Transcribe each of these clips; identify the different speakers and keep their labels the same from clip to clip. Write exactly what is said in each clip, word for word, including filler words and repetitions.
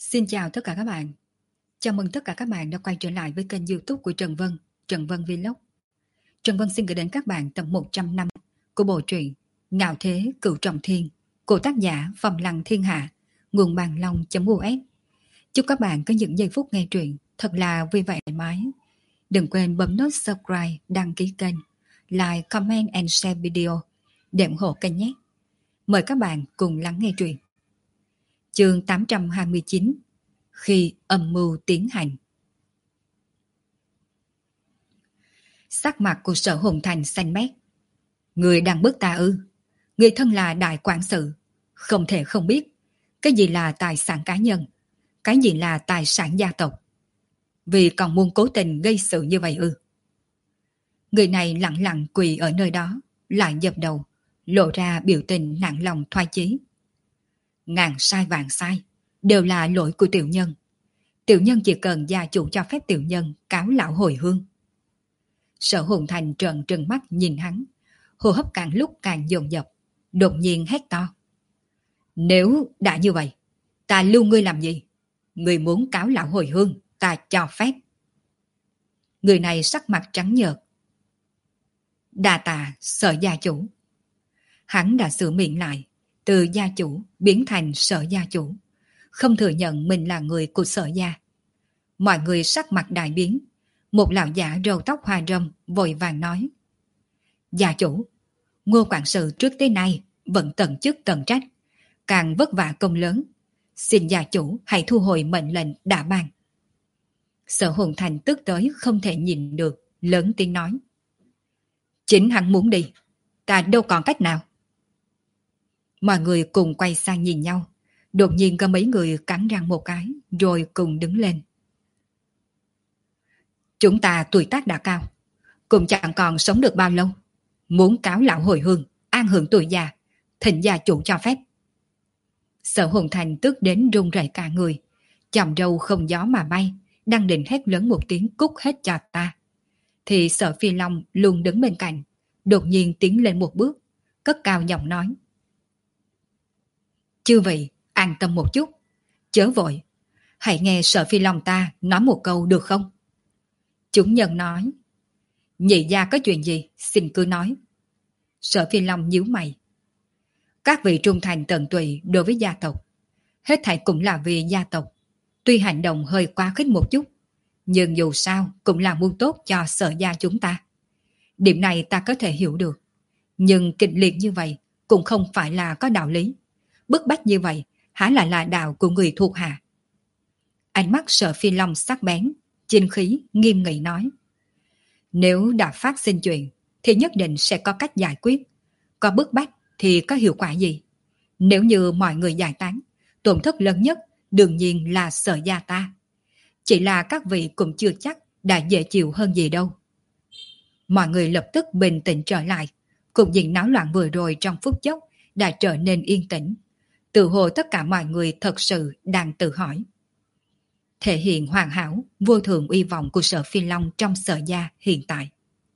Speaker 1: Xin chào tất cả các bạn. Chào mừng tất cả các bạn đã quay trở lại với kênh YouTube của Trần Vân, Trần Vân Vlog. Trần Vân xin gửi đến các bạn tập một trăm năm của bộ truyện Ngạo Thế Cửu Trọng Thiên của tác giả Phong Lăng Thiên Hạ, nguồn bàn long.us. Chúc các bạn có những giây phút nghe truyện thật là vui vẻ thoải mái. Đừng quên bấm nút subscribe, đăng ký kênh, like, comment and share video để ủng hộ kênh nhé. Mời các bạn cùng lắng nghe truyện. Chương tám trăm hai mươi chín. Khi âm mưu tiến hành. Sắc mặt của Sở Hùng Thành xanh mét. Người đang bức ta ư? Người thân là đại quản sự, không thể không biết cái gì là tài sản cá nhân, cái gì là tài sản gia tộc. Vì còn muốn cố tình gây sự như vậy ư? Người này lặng lặng quỳ ở nơi đó, lại dập đầu, lộ ra biểu tình nặng lòng thoái chí. Ngàn sai vạn sai, đều là lỗi của tiểu nhân. Tiểu nhân chỉ cần gia chủ cho phép tiểu nhân cáo lão hồi hương. Sở Hùng Thành trợn trừng mắt nhìn hắn, hô hấp càng lúc càng dồn dập, đột nhiên hét to. Nếu đã như vậy, ta lưu ngươi làm gì? Ngươi muốn cáo lão hồi hương, ta cho phép. Người này sắc mặt trắng nhợt. Đa tạ Sở gia chủ. Hắn đã sửa miệng lại, từ gia chủ biến thành Sở gia chủ, không thừa nhận mình là người của Sở gia. Mọi người sắc mặt đại biến. Một lão giả râu tóc hoa râm vội vàng nói. Gia chủ, Ngô quản sự trước tới nay vẫn tận chức tận trách, càng vất vả công lớn. Xin gia chủ hãy thu hồi mệnh lệnh đã ban. Sở Hùng Thành tức tới không thể nhìn được, lớn tiếng nói. Chính hắn muốn đi, ta đâu còn cách nào. Mọi người cùng quay sang nhìn nhau. Đột nhiên có mấy người cắn răng một cái, rồi cùng đứng lên. Chúng ta tuổi tác đã cao, cũng chẳng còn sống được bao lâu. Muốn cáo lão hồi hương, an hưởng tuổi già, thỉnh gia chủ cho phép. Sở Hùng Thành tức đến run rẩy cả người, chòm râu không gió mà bay, đang định hét lớn một tiếng cút hết cho ta. Thì Sở Phi Long luôn đứng bên cạnh, đột nhiên tiến lên một bước, cất cao giọng nói. Chư vị, an tâm một chút, chớ vội, hãy nghe Sở Phi Long ta nói một câu được không? Chúng nhân nói. Nhị gia có chuyện gì, xin cứ nói. Sở Phi Long nhíu mày. Các vị trung thành tận tụy đối với gia tộc, hết thảy cũng là vì gia tộc. Tuy hành động hơi quá khích một chút, nhưng dù sao cũng là muốn tốt cho Sở gia chúng ta. Điểm này ta có thể hiểu được. Nhưng kịch liệt như vậy cũng không phải là có đạo lý. Bức bách như vậy há lại là đạo của người thuộc hạ. Ánh mắt Sở Phi Long sắc bén, chính khí nghiêm nghị nói. Nếu đã phát sinh chuyện thì nhất định sẽ có cách giải quyết. Có bức bách thì có hiệu quả gì? Nếu như mọi người giải tán, tổn thất lớn nhất đương nhiên là Sở gia ta. Chỉ là các vị cũng chưa chắc đã dễ chịu hơn gì đâu. Mọi người lập tức bình tĩnh trở lại. Cục diện náo loạn vừa rồi trong phút chốc đã trở nên yên tĩnh. Tự hồ tất cả mọi người thật sự đang tự hỏi. Thể hiện hoàn hảo, vô thượng uy vọng của Sở Phi Long trong Sở gia hiện tại.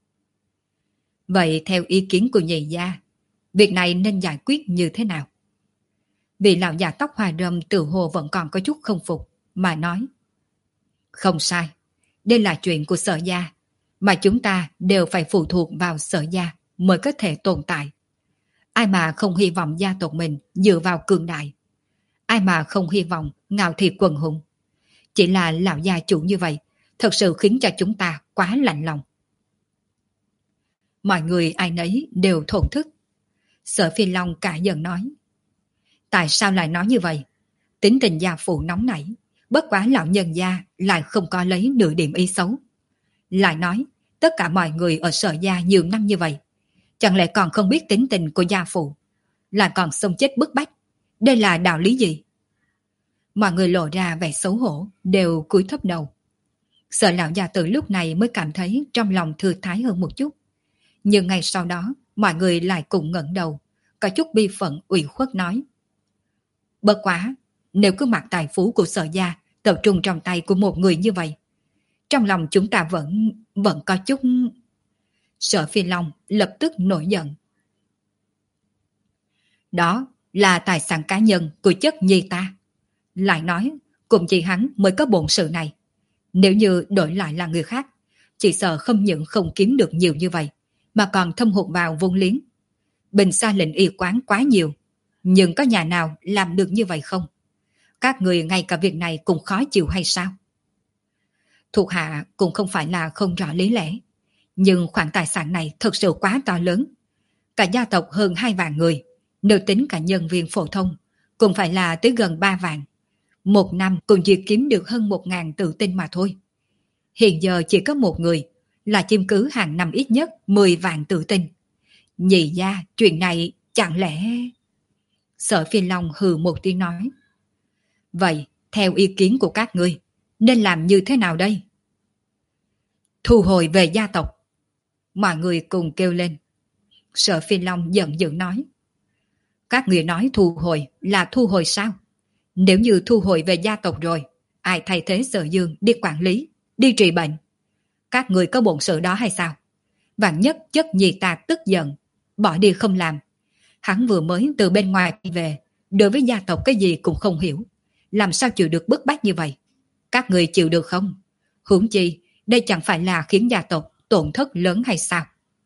Speaker 1: Vậy theo ý kiến của nhị gia, việc này nên giải quyết như thế nào? Vị lão già tóc hoa râm tự hồ vẫn còn có chút không phục, mà nói. Không sai, đây là chuyện của Sở gia, mà chúng ta đều phải phụ thuộc vào Sở gia mới có thể tồn tại. Ai mà không hy vọng gia tộc mình dựa vào cường đại? Ai mà không hy vọng ngạo thị quần hùng? Chỉ là lão gia chủ như vậy, thật sự khiến cho chúng ta quá lạnh lòng. Mọi người ai nấy đều thổn thức. Sở Phi Long cả giận nói. Tại sao lại nói như vậy? Tính tình gia phụ nóng nảy, bất quá lão nhân gia lại không có lấy nửa điểm ý xấu. Lại nói, tất cả mọi người ở Sở gia nhiều năm như vậy, chẳng lẽ còn không biết tính tình của gia phụ, lại còn xông chết bức bách. Đây là đạo lý gì? Mọi người lộ ra vẻ xấu hổ, đều cúi thấp đầu. Sở lão già tử lúc này mới cảm thấy trong lòng thư thái hơn một chút. Nhưng ngay sau đó, mọi người lại cùng ngẩng đầu, có chút bi phận ủy khuất nói. Bất quá, nếu cứ mặc tài phú của Sở gia tập trung trong tay của một người như vậy, trong lòng chúng ta vẫn, vẫn có chút... Sở Phi Long lập tức nổi giận. Đó là tài sản cá nhân của chất nhi ta. Lại nói, Cũng chỉ hắn mới có bổn sự này. Nếu như đổi lại là người khác, chỉ sợ không những không kiếm được nhiều như vậy, mà còn thâm hụt vào vốn liếng. Bình xa lệnh y quán quá nhiều, nhưng có nhà nào làm được như vậy không? Các người ngay cả việc này cũng khó chịu hay sao? Thuộc hạ cũng không phải là không rõ lý lẽ, nhưng khoản tài sản này thật sự quá to lớn. Cả gia tộc hơn hai vạn người, nếu tính cả nhân viên phổ thông, cũng phải là tới gần ba vạn. Một năm cũng chỉ kiếm được hơn một ngàn tự tinh mà thôi. Hiện giờ chỉ có một người, là chiếm cứ hàng năm ít nhất mười vạn tự tinh. Nhị gia, chuyện này chẳng lẽ... Sở Phi Long hừ một tiếng nói. Vậy, theo ý kiến của các ngươi, nên làm như thế nào đây? Thu hồi về gia tộc. Mọi người cùng kêu lên. Sở Phi Long giận dữ nói. Các người nói thu hồi là thu hồi sao? Nếu như thu hồi về gia tộc rồi, ai thay thế Sở Dương đi quản lý, đi trị bệnh? Các người có bổn sự đó hay sao? Vạn nhất chất nhị ta tức giận, bỏ đi không làm. Hắn vừa mới từ bên ngoài về, đối với gia tộc cái gì cũng không hiểu. Làm sao chịu được bức bách như vậy? Các người chịu được không? Huống chi, đây chẳng phải là khiến gia tộc tổn thất lớn hay sao?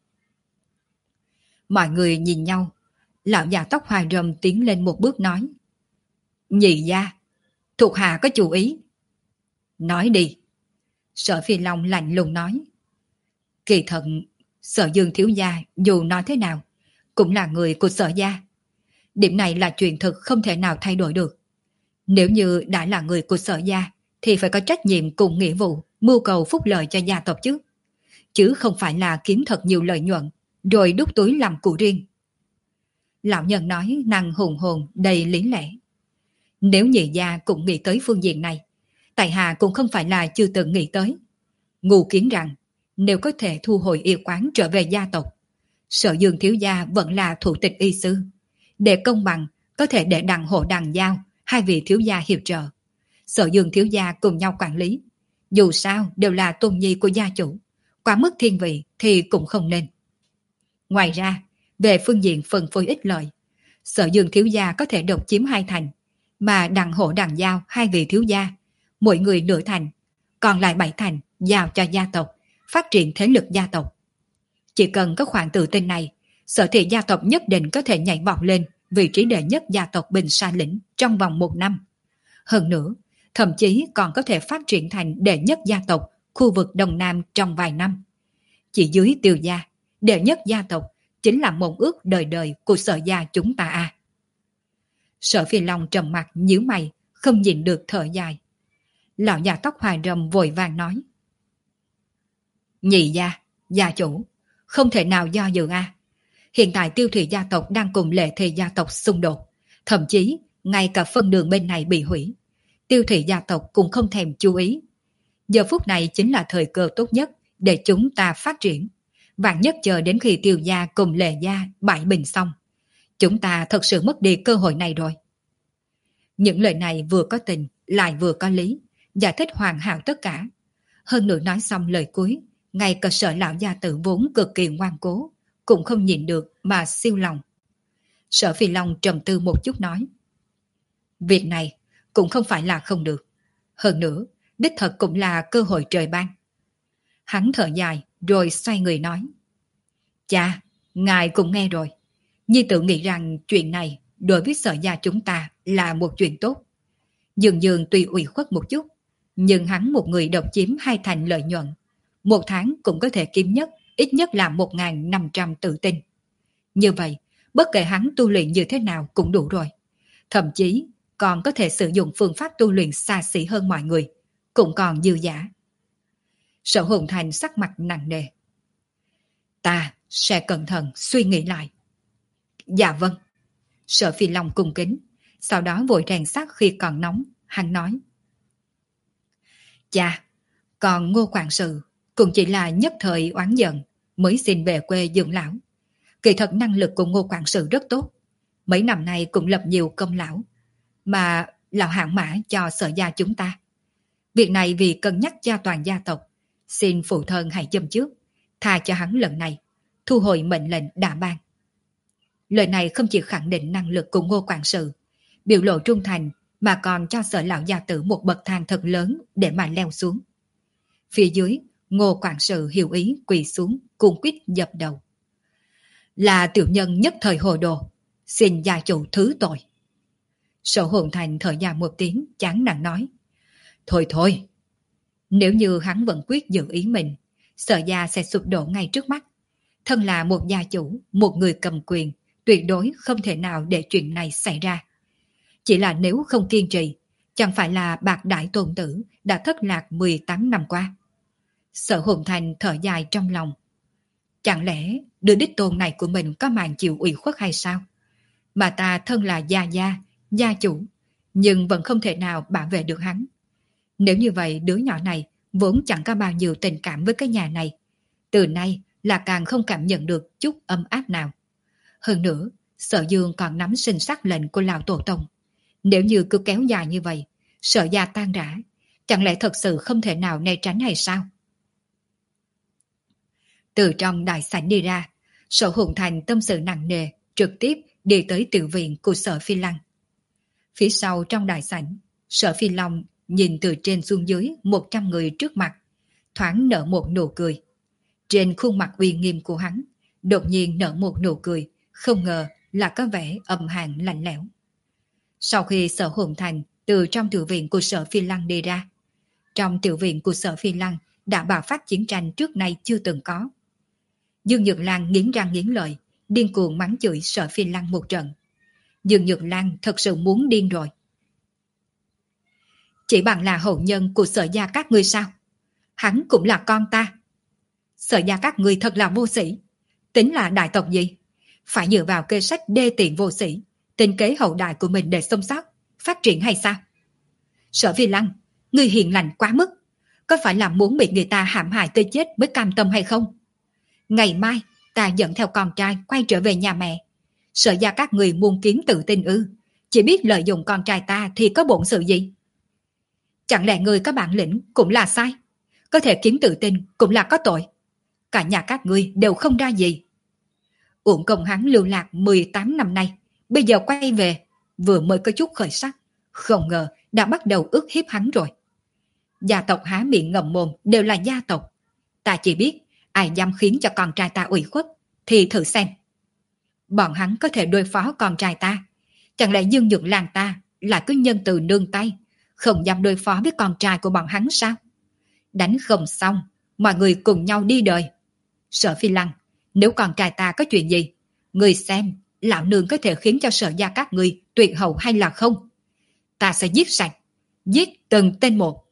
Speaker 1: Mọi người nhìn nhau, lão già tóc hoa râm tiến lên một bước nói. Nhị gia, thuộc hạ có chủ ý. Nói đi. Sở Phi Long lạnh lùng nói. Kỳ thật, Sở Dương thiếu gia dù nói thế nào, cũng là người của Sở gia. Điểm này là chuyện thực không thể nào thay đổi được. Nếu như đã là người của Sở gia, thì phải có trách nhiệm cùng nghĩa vụ mưu cầu phúc lợi cho gia tộc chứ. Chứ không phải là kiếm thật nhiều lợi nhuận, rồi đút túi làm của riêng. Lão nhân nói năng hùng hồn đầy lý lẽ. Nếu nhị gia cũng nghĩ tới phương diện này, tại hạ cũng không phải là chưa từng nghĩ tới. Ngu kiến rằng, nếu có thể thu hồi y quán trở về gia tộc, Sở Dương thiếu gia vẫn là thủ tịch y sư. Để công bằng, có thể để đặng hộ đặng giao, hai vị thiếu gia hiệp trợ. Sở Dương thiếu gia cùng nhau quản lý. Dù sao đều là tôn nhi của gia chủ, quá mức thiên vị thì cũng không nên. Ngoài ra, về phương diện phân phối ích lợi, Sở Dương thiếu gia có thể độc chiếm hai thành, mà đặng hộ đặng giao hai vị thiếu gia, mỗi người nửa thành, còn lại bảy thành giao cho gia tộc, phát triển thế lực gia tộc. Chỉ cần có khoản tự tin này, Sở thị gia tộc nhất định có thể nhảy vọt lên vị trí đệ nhất gia tộc Bình Sa Lĩnh trong vòng một năm. Hơn nữa, thậm chí còn có thể phát triển thành đệ nhất gia tộc khu vực Đông Nam trong vài năm. Chỉ dưới Tiêu gia, đệ nhất gia tộc chính là mộng ước đời đời của Sở gia chúng ta à. Sở Phi Long trầm mặt nhíu mày, không nhìn được thở dài. Lão già tóc hoa râm vội vàng nói. Nhị gia, gia chủ, không thể nào do dự a. Hiện tại Tiêu thị gia tộc đang cùng Lệ thị gia tộc xung đột, thậm chí ngay cả phân đường bên này bị hủy. Tiêu thị gia tộc cũng không thèm chú ý. Giờ phút này chính là thời cơ tốt nhất để chúng ta phát triển. Vạn nhất chờ đến khi Tiêu gia cùng Lệ gia bại bình xong, chúng ta thật sự mất đi cơ hội này rồi. Những lời này vừa có tình, lại vừa có lý, giải thích hoàn hảo tất cả. Hơn nữa nói xong lời cuối, ngay cả Sở lão gia tử vốn cực kỳ ngoan cố, cũng không nhìn được mà siêu lòng. Sở Phi Long trầm tư một chút nói. Việc này cũng không phải là không được. Hơn nữa, đích thật cũng là cơ hội trời ban. Hắn thở dài rồi xoay người nói. Cha, ngài cũng nghe rồi. Nhi tự nghĩ rằng chuyện này đối với Sở gia chúng ta là một chuyện tốt. Dường dường tuy ủy khuất một chút, nhưng hắn một người độc chiếm hai thành lợi nhuận. Một tháng cũng có thể kiếm nhất, ít nhất là một nghìn năm trăm tự tin. Như vậy, bất kể hắn tu luyện như thế nào cũng đủ rồi. Thậm chí còn có thể sử dụng phương pháp tu luyện xa xỉ hơn mọi người, cũng còn dư giả. Sở Hồn Thành sắc mặt nặng nề. Ta sẽ cẩn thận suy nghĩ lại. Dạ vâng. Sở Phi Long cung kính, sau đó vội rèn sắt khi còn nóng, hắn nói. Chà, còn Ngô Quản sự cũng chỉ là nhất thời oán giận mới xin về quê dưỡng lão. Kỳ thật năng lực của Ngô Quản sự rất tốt, mấy năm nay cũng lập nhiều công lão, mà lão hạng mã cho Sở gia chúng ta. Việc này vì cân nhắc cho toàn gia tộc, xin phụ thân hãy châm trước, tha cho hắn lần này, thu hồi mệnh lệnh đã ban. Lời này không chỉ khẳng định năng lực của Ngô Quản sự, biểu lộ trung thành, mà còn cho Sở lão gia tử một bậc thang thật lớn để mà leo xuống. Phía dưới, Ngô quản sự hiểu ý quỳ xuống, cung quýt dập đầu. Là tiểu nhân nhất thời hồ đồ, xin gia chủ thứ tội. Sở Hồn Thành thở dài một tiếng, chán nản nói. Thôi thôi, nếu như hắn vẫn quyết giữ ý mình, Sở gia sẽ sụp đổ ngay trước mắt. Thân là một gia chủ, một người cầm quyền, tuyệt đối không thể nào để chuyện này xảy ra. Chỉ là nếu không kiên trì, chẳng phải là bạc đại tôn tử đã thất lạc mười tám năm qua. Sở Hồn Thành thở dài trong lòng. Chẳng lẽ đứa đích tôn này của mình có màn chịu ủy khuất hay sao? Mà ta thân là gia gia, gia chủ, nhưng vẫn không thể nào bảo vệ được hắn. Nếu như vậy, đứa nhỏ này vốn chẳng có bao nhiêu tình cảm với cái nhà này. Từ nay là càng không cảm nhận được chút ấm áp nào. Hơn nữa, Sở Dương còn nắm sinh sắc lệnh của lão tổ tông. Nếu như cứ kéo dài như vậy, Sở gia tan rã, chẳng lẽ thật sự không thể nào né tránh hay sao? Từ trong đại sảnh đi ra, Sở Hồn Thành tâm sự nặng nề, trực tiếp đi tới tiểu viện của Sở Phi Lăng. Phía sau trong đại sảnh, Sở Phi Long nhìn từ trên xuống dưới một trăm người trước mặt, thoáng nở một nụ cười. Trên khuôn mặt uy nghiêm của hắn, đột nhiên nở một nụ cười, không ngờ là có vẻ âm hàn lạnh lẽo. Sau khi Sở Hồn Thành từ trong tiểu viện của Sở Phi Lăng đi ra, trong tiểu viện của Sở Phi Lăng đã bạo phát chiến tranh trước nay chưa từng có. Dương Nhược Lan nghiến răng nghiến lợi, điên cuồng mắng chửi Sở Phi Lăng một trận. Dương Nhược Lan thật sự muốn điên rồi. Chỉ bằng là hậu nhân của Sở gia các ngươi sao? Hắn cũng là con ta. Sở gia các ngươi thật là vô sĩ. Tính là đại tộc gì? Phải dựa vào kê sách đê tiện vô sĩ, tính kế hậu đại của mình để sống sót, phát triển hay sao? Sở Phi Lăng, ngươi hiền lành quá mức. Có phải là muốn bị người ta hãm hại tới chết mới cam tâm hay không? Ngày mai ta dẫn theo con trai quay trở về nhà mẹ. Sở gia các người muôn kiến tự tin ư? Chỉ biết lợi dụng con trai ta thì có bổn sự gì? Chẳng lẽ người có bản lĩnh cũng là sai? Có thể kiếm tự tin cũng là có tội. Cả nhà các ngươi đều không ra gì. Uổng công hắn lưu lạc mười tám năm nay, bây giờ quay về, vừa mới có chút khởi sắc, không ngờ đã bắt đầu ức hiếp hắn rồi. Gia tộc há miệng ngậm mồm đều là gia tộc. Ta chỉ biết ai dám khiến cho con trai ta ủy khuất thì thử xem. Bọn hắn có thể đối phó con trai ta, chẳng lẽ Dương Nhược Lan ta là cứ nhân từ nương tay, không dám đối phó với con trai của bọn hắn sao? Đánh không xong, mọi người cùng nhau đi đời. Sở Phi Lăng, nếu con trai ta có chuyện gì, người xem lão nương có thể khiến cho Sở gia các người tuyệt hậu hay là không? Ta sẽ giết sạch, giết từng tên một.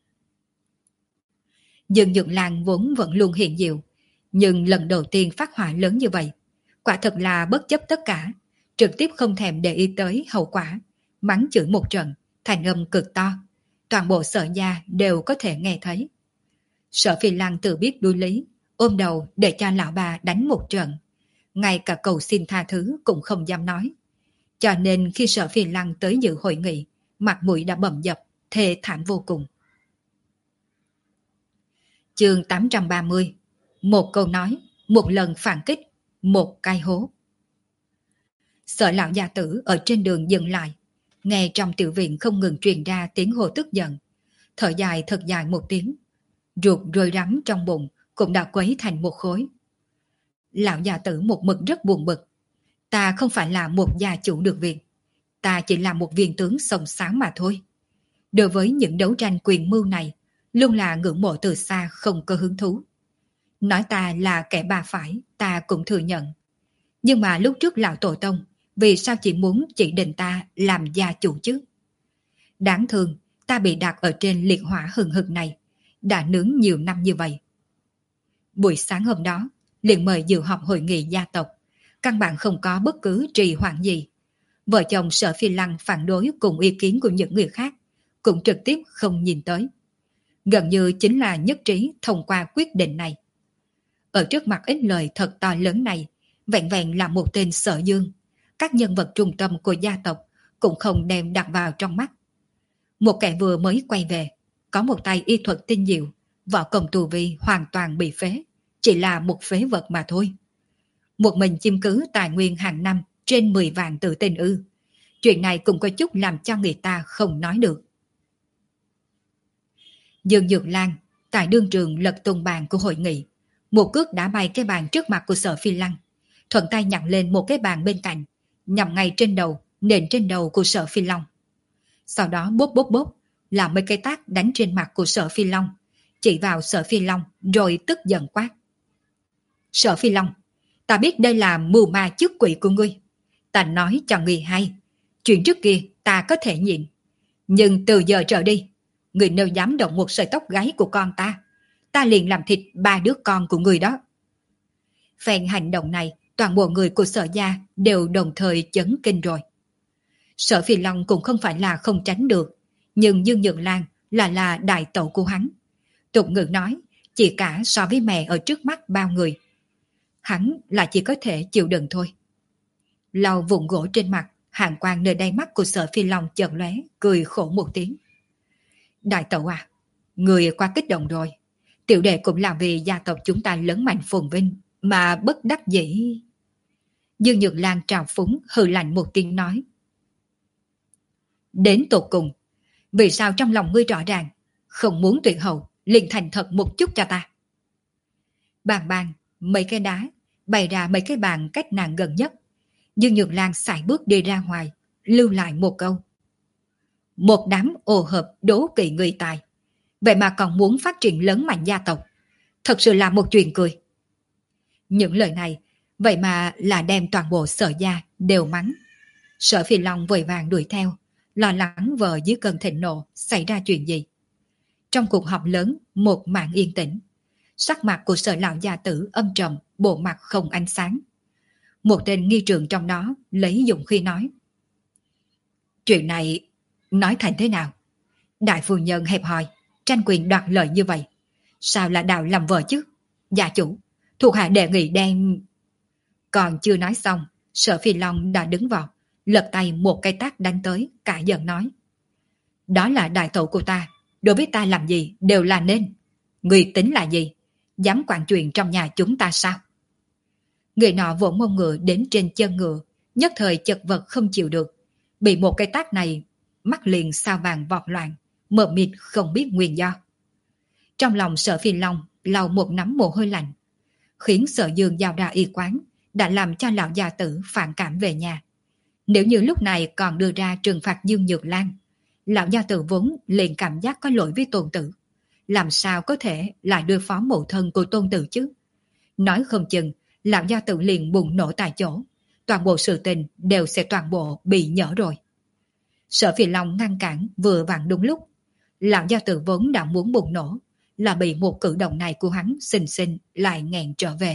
Speaker 1: Dương Nhược Lan vốn vẫn luôn hiện diệu, nhưng lần đầu tiên phát hỏa lớn như vậy, quả thật là bất chấp tất cả, trực tiếp không thèm để ý tới hậu quả, mắng chửi một trận, thành âm cực to, toàn bộ Sở gia đều có thể nghe thấy. Sở Phi Lăng tự biết đuối lý, ôm đầu để cho lão bà đánh một trận, ngay cả cầu xin tha thứ cũng không dám nói. Cho nên khi Sở Phi Lăng tới dự hội nghị, mặt mũi đã bầm dập, thê thảm vô cùng. Chương tám trăm ba mươi. Một câu nói, một lần phản kích, một cái hố. Sở lão gia tử ở trên đường dừng lại, nghe trong tiểu viện không ngừng truyền ra tiếng hô tức giận, thở dài thật dài một tiếng, ruột rơi rắm trong bụng cũng đã quấy thành một khối. Lão gia tử một mực rất buồn bực. Ta không phải là một gia chủ được việc, ta chỉ là một viên tướng sông sáo mà thôi. Đối với những đấu tranh quyền mưu này, luôn là ngưỡng mộ từ xa, không có hứng thú. Nói ta là kẻ bà phải, ta cũng thừa nhận. Nhưng mà lúc trước lão tổ tông, vì sao chỉ muốn chỉ định ta làm gia chủ chứ? Đáng thương, ta bị đặt ở trên liệt hỏa hừng hực này, đã nướng nhiều năm như vậy. Buổi sáng hôm đó, liền mời dự họp hội nghị gia tộc, căn bản không có bất cứ trì hoãn gì. Vợ chồng Sở Phi Lăng phản đối cùng ý kiến của những người khác, cũng trực tiếp không nhìn tới. Gần như chính là nhất trí thông qua quyết định này. Ở trước mặt ít lời thật to lớn này, vẹn vẹn là một tên Sở Dương, các nhân vật trung tâm của gia tộc cũng không đem đặt vào trong mắt. Một kẻ vừa mới quay về, có một tay y thuật tinh diệu, võ công tu vi hoàn toàn bị phế, chỉ là một phế vật mà thôi. Một mình chiếm cứ tài nguyên hàng năm trên mười vạn tự tin ư? Chuyện này cũng có chút làm cho người ta không nói được. Dương Dược Lan tại đương trường lật tung bàn của hội nghị, một cước đã bay cái bàn trước mặt của Sở Phi Lăng, thuận tay nhặt lên một cái bàn bên cạnh, nhằm ngay trên đầu, nện trên đầu của Sở Phi Long. Sau đó bốp bốp bốp, làm mấy cái tát đánh trên mặt của Sở Phi Long, chỉ vào Sở Phi Long rồi tức giận quát. Sở Phi Long, ta biết đây là mưu ma chức quỷ của ngươi. Ta nói cho ngươi hay, chuyện trước kia ta có thể nhịn, nhưng từ giờ trở đi, ngươi nếu dám động một sợi tóc gáy của con ta, ta liền làm thịt ba đứa con của ngươi đó. Phen hành động này, toàn bộ người của Sở gia đều đồng thời chấn kinh rồi. Sở Phi Long cũng không phải là không tránh được, nhưng Dương Nhược Lan là là đại tẩu của hắn. Tục ngữ nói, chỉ cả so với mẹ ở trước mắt bao người. Hắn là chỉ có thể chịu đựng thôi. Lau vụn gỗ trên mặt, hàn quang nơi đáy mắt của Sở Phi Long chợt lóe, cười khổ một tiếng. Đại tẩu à, người quá kích động rồi. Tiểu đệ cũng là vì gia tộc chúng ta lớn mạnh phồn vinh, mà bất đắc dĩ. Dương Nhược Lan trào phúng hừ lạnh một tiếng nói. Đến tột cùng, vì sao trong lòng ngươi rõ ràng, không muốn tuyệt hậu, liền thành thật một chút cho ta. Bàn bàn, mấy cái đá, bày ra mấy cái bàn cách nàng gần nhất. Dương Nhược Lan sải bước đi ra ngoài, lưu lại một câu. Một đám ồ hợp đố kỵ người tài, vậy mà còn muốn phát triển lớn mạnh gia tộc. Thật sự là một chuyện cười. Những lời này, vậy mà là đem toàn bộ Sở gia đều mắng. Sở Phi Long vội vàng đuổi theo, lo lắng vợ dưới cơn thịnh nộ xảy ra chuyện gì. Trong cuộc họp lớn, một màn yên tĩnh. Sắc mặt của Sở lão gia tử âm trầm, bộ mặt không ánh sáng. Một tên nghi trường trong đó lấy dũng khí nói. Chuyện này nói thành thế nào? Đại phu nhân hẹp hòi, tranh quyền đoạt lợi như vậy, sao là đào làm vợ chứ? Gia chủ, thuộc hạ đề nghị đem... Còn chưa nói xong, Sở Phi Long đã đứng vào, lật tay một cái tát đánh tới, cả giận nói. Đó là đại tẩu của ta, đối với ta làm gì đều là nên. Người tính là gì? Dám quản chuyện trong nhà chúng ta sao? Người nọ vỗ mông ngựa đến trên chân ngựa, nhất thời chật vật không chịu được. Bị một cái tát này, mắt liền sao vàng vọt loạn, mờ mịt không biết nguyên do. Trong lòng Sở Phi Long lau một nắm mồ hôi lạnh, khiến Sở Dương giao ra y quán, đã làm cho lão gia tử phản cảm về nhà. Nếu như lúc này còn đưa ra trừng phạt Dương Nhược Lan, lão gia tử vốn liền cảm giác có lỗi với tôn tử. Làm sao có thể lại đưa phó mẫu thân của tôn tử chứ? Nói không chừng, lão gia tử liền bùng nổ tại chỗ. Toàn bộ sự tình đều sẽ toàn bộ bị nhỡ rồi. Sở Phi Long ngăn cản vừa vặn đúng lúc. Lão gia tử vốn đã muốn bùng nổ, là bị một cử động này của hắn xinh xinh lại nghẹn trở về.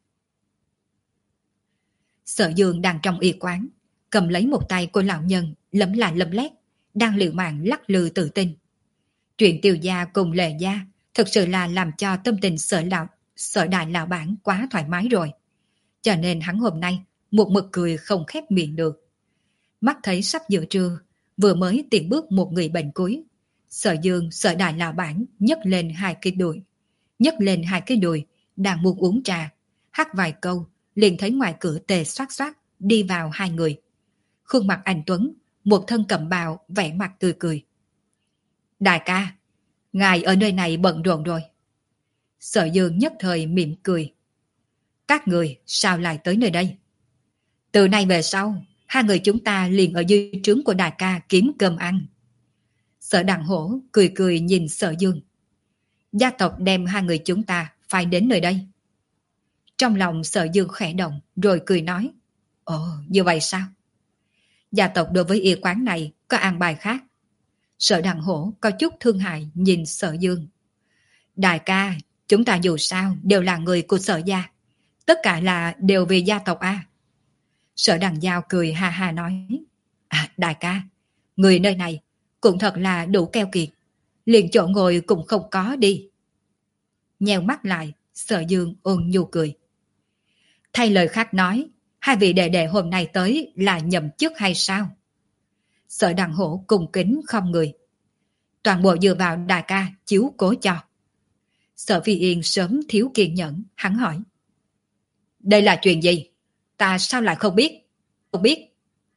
Speaker 1: Sở Dương đang trong y quán, cầm lấy một tay của lão nhân, lấm là lấm lét, đang liều mạng lắc lư tự tin. Chuyện Tiêu gia cùng Lệ gia thực sự là làm cho tâm tình Sở lão, Sở đại lão bản quá thoải mái rồi. Cho nên hắn hôm nay một mực cười không khép miệng được. Mắt thấy sắp giữa trưa, vừa mới tiến bước một người bệnh cuối, Sở Dương, Sở đại lão bản nhấc lên hai cái đùi, nhấc lên hai cái đùi, đang muốn uống trà, hắt vài câu, liền thấy ngoài cửa Tề Soát Soát đi vào hai người. Khuôn mặt anh tuấn, một thân cẩm bào, vẻ mặt tươi cười. Đại ca, ngài ở nơi này bận rộn rồi. Sở Dương nhất thời mỉm cười. Các người sao lại tới nơi đây? Từ nay về sau, hai người chúng ta liền ở dưới trướng của đại ca kiếm cơm ăn. Sở Đặng Hổ cười cười nhìn Sở Dương. Gia tộc đem hai người chúng ta phải đến nơi đây. Trong lòng Sở Dương khẽ động rồi cười nói. Ồ, như vậy sao? Gia tộc đối với y quán này có an bài khác. Sở Đặng Hổ có chút thương hại nhìn Sở Dương. Đại ca, chúng ta dù sao đều là người của Sở gia. Tất cả là đều vì gia tộc a. Sở Đặng Giao cười ha ha nói. À, đại ca, người nơi này cũng thật là đủ keo kiệt. Liền chỗ ngồi cũng không có đi. Nheo mắt lại, Sở Dương ôn nhu cười. Thay lời khác nói, hai vị đệ đệ hôm nay tới là nhậm chức hay sao? Sở Đặng Hổ cung kính không người. Toàn bộ dựa vào đại ca chiếu cố cho. Sở Phi Yên sớm thiếu kiên nhẫn, hắn hỏi. Đây là chuyện gì? Ta sao lại không biết? Không biết.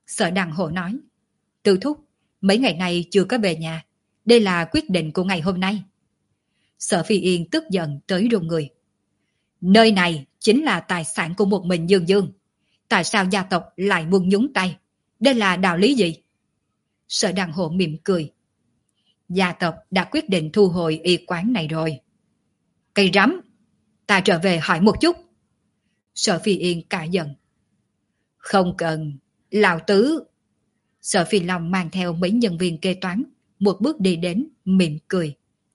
Speaker 1: Sở Đằng Hổ nói, Tư thúc, mấy ngày nay chưa có về nhà. Đây là quyết định của ngày hôm nay. Sở Phi Yên tức giận tới run người. Nơi này chính là tài sản của một mình Dương Dương. Tại sao gia tộc lại muốn nhúng tay? Đây là đạo lý gì? Sở Đằng Hổ mỉm cười. Gia tộc đã quyết định thu hồi y quán này rồi. Cây rắm, ta trở về hỏi một chút. Sở Phi Yên cả giận. Không cần, lão tứ. Sở Phi Long mang theo mấy nhân viên kê toán, một bước đi đến, mỉm cười.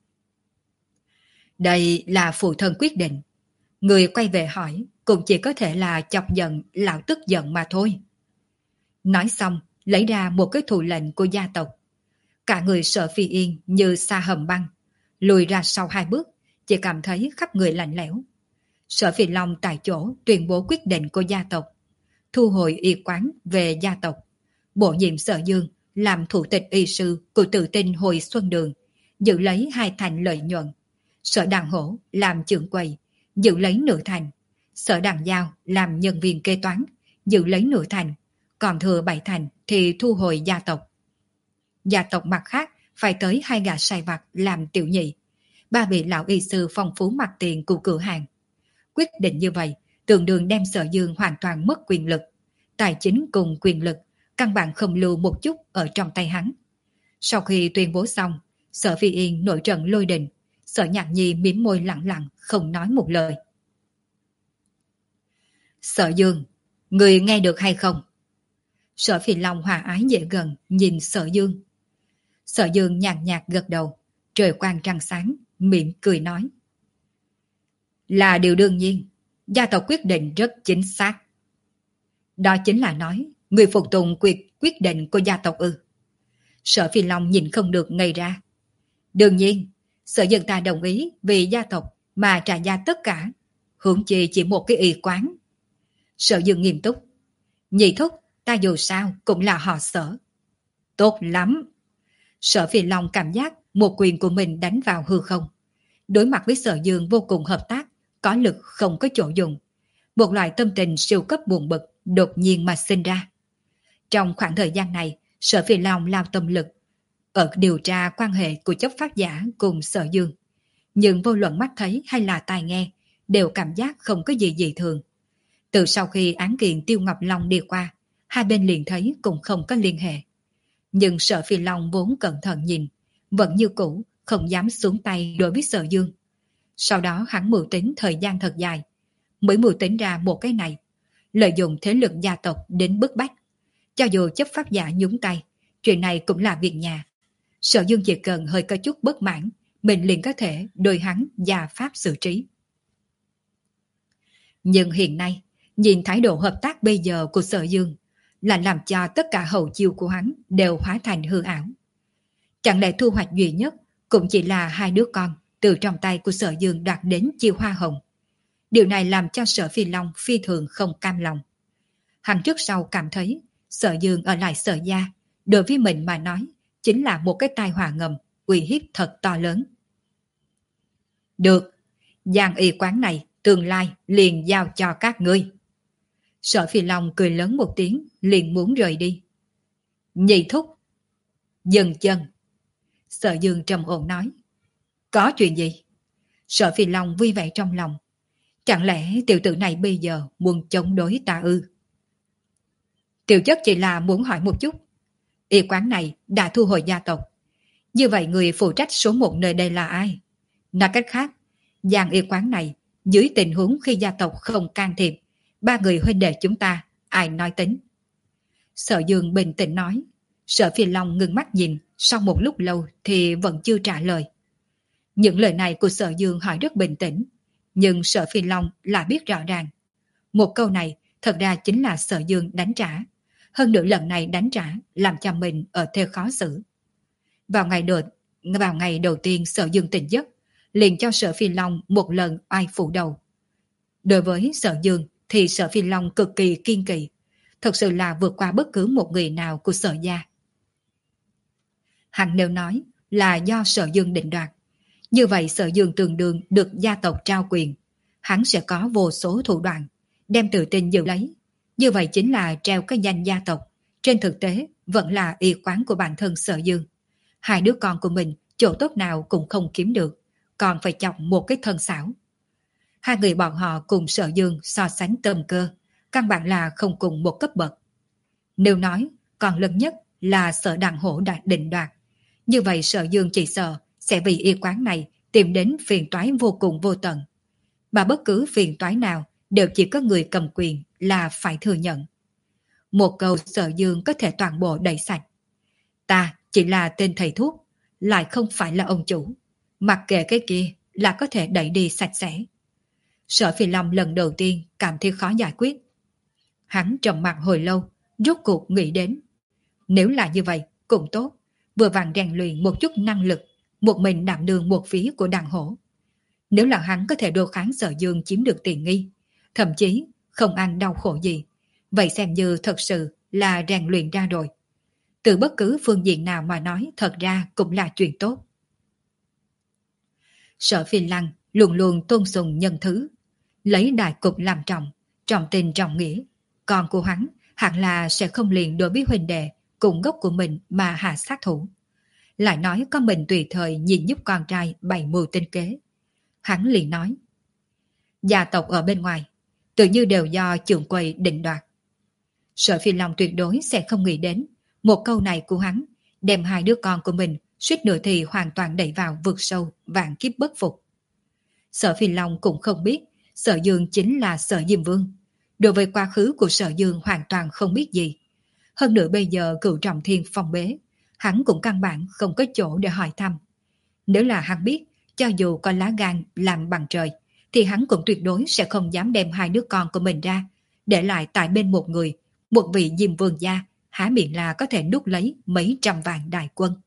Speaker 1: Đây là phụ thân quyết định. Người quay về hỏi cũng chỉ có thể là chọc giận lão tức giận mà thôi. Nói xong, lấy ra một cái thủ lệnh của gia tộc. Cả người Sở Phi Yên như sa hầm băng, lùi ra sau hai bước, chỉ cảm thấy khắp người lạnh lẽo. Sở Phi Long tại chỗ tuyên bố quyết định của gia tộc, thu hồi y quán về gia tộc, bổ nhiệm Sở Dương làm thủ tịch y sư của Tự Tin Hồi Xuân Đường, giữ lấy hai thành lợi nhuận. Sở Đằng Hổ làm trưởng quầy, giữ lấy nửa thành. Sở Đằng Giao làm nhân viên kế toán, giữ lấy nửa thành. Còn thừa bảy thành thì thu hồi gia tộc. Gia tộc mặt khác phải tới hai gã sai vặt làm tiểu nhị. Ba vị lão y sư phong phú mặt tiền của cửa hàng. Quyết định như vậy, tương đương đem Sở Dương hoàn toàn mất quyền lực. Tài chính cùng quyền lực, căn bản không lưu một chút ở trong tay hắn. Sau khi tuyên bố xong, Sở Phi Yên nổi trận lôi đình. Sở Nhạc Nhi mím môi lặng lặng, không nói một lời. Sở Dương, người nghe được hay không? Sở Phi Long hòa ái dễ gần, nhìn Sở Dương. Sở Dương nhàn nhạt gật đầu, trời quang trăng sáng, mỉm cười nói. Là điều đương nhiên, gia tộc quyết định rất chính xác. Đó chính là nói, người phục tùng quyết, quyết định của gia tộc ư. Sở Phi Long nhìn không được ngây ra. Đương nhiên, Sở Dương ta đồng ý vì gia tộc mà trả giá tất cả, huống chi chỉ một cái y quán. Sở Dương nghiêm túc. Nhị thúc, ta dù sao cũng là họ Sở. Tốt lắm. Sở Phi Long cảm giác một quyền của mình đánh vào hư không. Đối mặt với Sở Dương vô cùng hợp tác, có lực không có chỗ dùng. Một loại tâm tình siêu cấp buồn bực đột nhiên mà sinh ra. Trong khoảng thời gian này, Sở Phi Long lao tâm lực ở điều tra quan hệ của chấp pháp giả cùng Sở Dương. Nhưng vô luận mắt thấy hay là tai nghe, đều cảm giác không có gì dị thường. Từ sau khi án kiện Tiêu Ngọc Long đi qua, hai bên liền thấy cũng không có liên hệ. Nhưng Sở Phi Long vốn cẩn thận nhìn, vẫn như cũ, không dám xuống tay đối với Sở Dương. Sau đó hắn mưu tính thời gian thật dài, mới mưu tính ra một cái này, lợi dụng thế lực gia tộc đến bức bách. Cho dù chấp pháp giả nhúng tay, chuyện này cũng là việc nhà. Sở Dương chỉ cần hơi có chút bất mãn, mình liền có thể đôi hắn gia pháp xử trí. Nhưng hiện nay, nhìn thái độ hợp tác bây giờ của Sở Dương, là làm cho tất cả hậu chiêu của hắn đều hóa thành hư ảo. Chẳng lẽ thu hoạch duy nhất cũng chỉ là hai đứa con từ trong tay của Sở Dương đoạt đến chiêu hoa hồng. Điều này làm cho Sở Phi Long phi thường không cam lòng. Hắn trước sau cảm thấy Sở Dương ở lại Sở gia, đối với mình mà nói, chính là một cái tai họa ngầm, uy hiếp thật to lớn. Được, Giang y quán này tương lai liền giao cho các ngươi. Sở Phi Long cười lớn một tiếng, liền muốn rời đi. Nhị thúc. Dừng chân. Sở Dương trầm ổn nói. Có chuyện gì? Sở Phi Long vui vẻ trong lòng. Chẳng lẽ tiểu tử này bây giờ muốn chống đối ta ư? Tiểu chất chỉ là muốn hỏi một chút. Y quán này đã thu hồi gia tộc. Như vậy người phụ trách số một nơi đây là ai? Nói cách khác, Giang y quán này dưới tình huống khi gia tộc không can thiệp, ba người huynh đệ chúng ta ai nói tính? Sở Dương bình tĩnh nói. Sở Phi Long ngưng mắt nhìn, sau một lúc lâu thì vẫn chưa trả lời. Những lời này của Sở Dương hỏi rất bình tĩnh, nhưng Sở Phi Long lại biết rõ ràng. Một câu này thật ra chính là Sở Dương đánh trả. Hơn nữa lần này đánh trả làm cho mình ở thế khó xử. Vào ngày đầu, vào ngày đầu tiên Sở Dương tỉnh giấc, liền cho Sở Phi Long một lần oai phủ đầu. Đối với Sở Dương thì Sở Phi Long cực kỳ kiên kỳ, thật sự là vượt qua bất cứ một người nào của Sở gia. Hắn nếu nói là do Sở Dương định đoạt, như vậy Sở Dương tương đương được gia tộc trao quyền, hắn sẽ có vô số thủ đoạn đem Tự Tin giữ lấy. Như vậy chính là treo cái danh gia tộc, trên thực tế vẫn là y quán của bản thân Sở Dương. Hai đứa con của mình chỗ tốt nào cũng không kiếm được, còn phải chọc một cái thân xảo. Hai người bọn họ cùng Sở Dương so sánh tầm cơ, căn bản là không cùng một cấp bậc. Nếu nói còn lớn nhất là Sở Đằng Hổ đạt định đoạt, như vậy Sở Dương chỉ sợ sẽ vì y quán này tìm đến phiền toái vô cùng vô tận. Mà bất cứ phiền toái nào đều chỉ có người cầm quyền là phải thừa nhận. Một câu Sở Dương có thể toàn bộ đẩy sạch. Ta chỉ là tên thầy thuốc, lại không phải là ông chủ. Mặc kệ cái kia là có thể đẩy đi sạch sẽ. Sở Phi Long lần đầu tiên cảm thấy khó giải quyết. Hắn trầm mặc hồi lâu, rốt cuộc nghĩ đến. Nếu là như vậy, cũng tốt. Vừa vặn rèn luyện một chút năng lực, một mình đảm đương một phía của Đằng Hổ. Nếu là hắn có thể đô kháng Sở Dương chiếm được tiền nghi, thậm chí không ăn đau khổ gì, vậy xem như thật sự là rèn luyện ra rồi. Từ bất cứ phương diện nào mà nói thật ra cũng là chuyện tốt. Sở Phi Lăng luôn luôn tôn sùng nhân thứ, lấy đại cục làm trọng, trọng tình trọng nghĩa. Con của hắn hẳn là sẽ không liền đối với huynh đệ cùng gốc của mình mà hạ sát thủ. Lại nói con mình tùy thời nhìn giúp con trai bày mưu tinh kế. Hắn liền nói, gia tộc ở bên ngoài tự như đều do trưởng quầy định đoạt. Sở Phi Long tuyệt đối sẽ không nghĩ đến một câu này của hắn đem hai đứa con của mình suýt nữa thì hoàn toàn đẩy vào vực sâu vạn kiếp bất phục. Sở Phi Long cũng không biết Sở Dương chính là Sở Diêm Vương. Đối với quá khứ của Sở Dương hoàn toàn không biết gì. Hơn nữa bây giờ cựu trọng thiên phong bế, hắn cũng căn bản không có chỗ để hỏi thăm. Nếu là hắn biết, cho dù có lá gan làm bằng trời, thì hắn cũng tuyệt đối sẽ không dám đem hai đứa con của mình ra, để lại tại bên một người, một vị Diêm Vương gia, há miệng là có thể nuốt lấy mấy trăm vạn đại quân.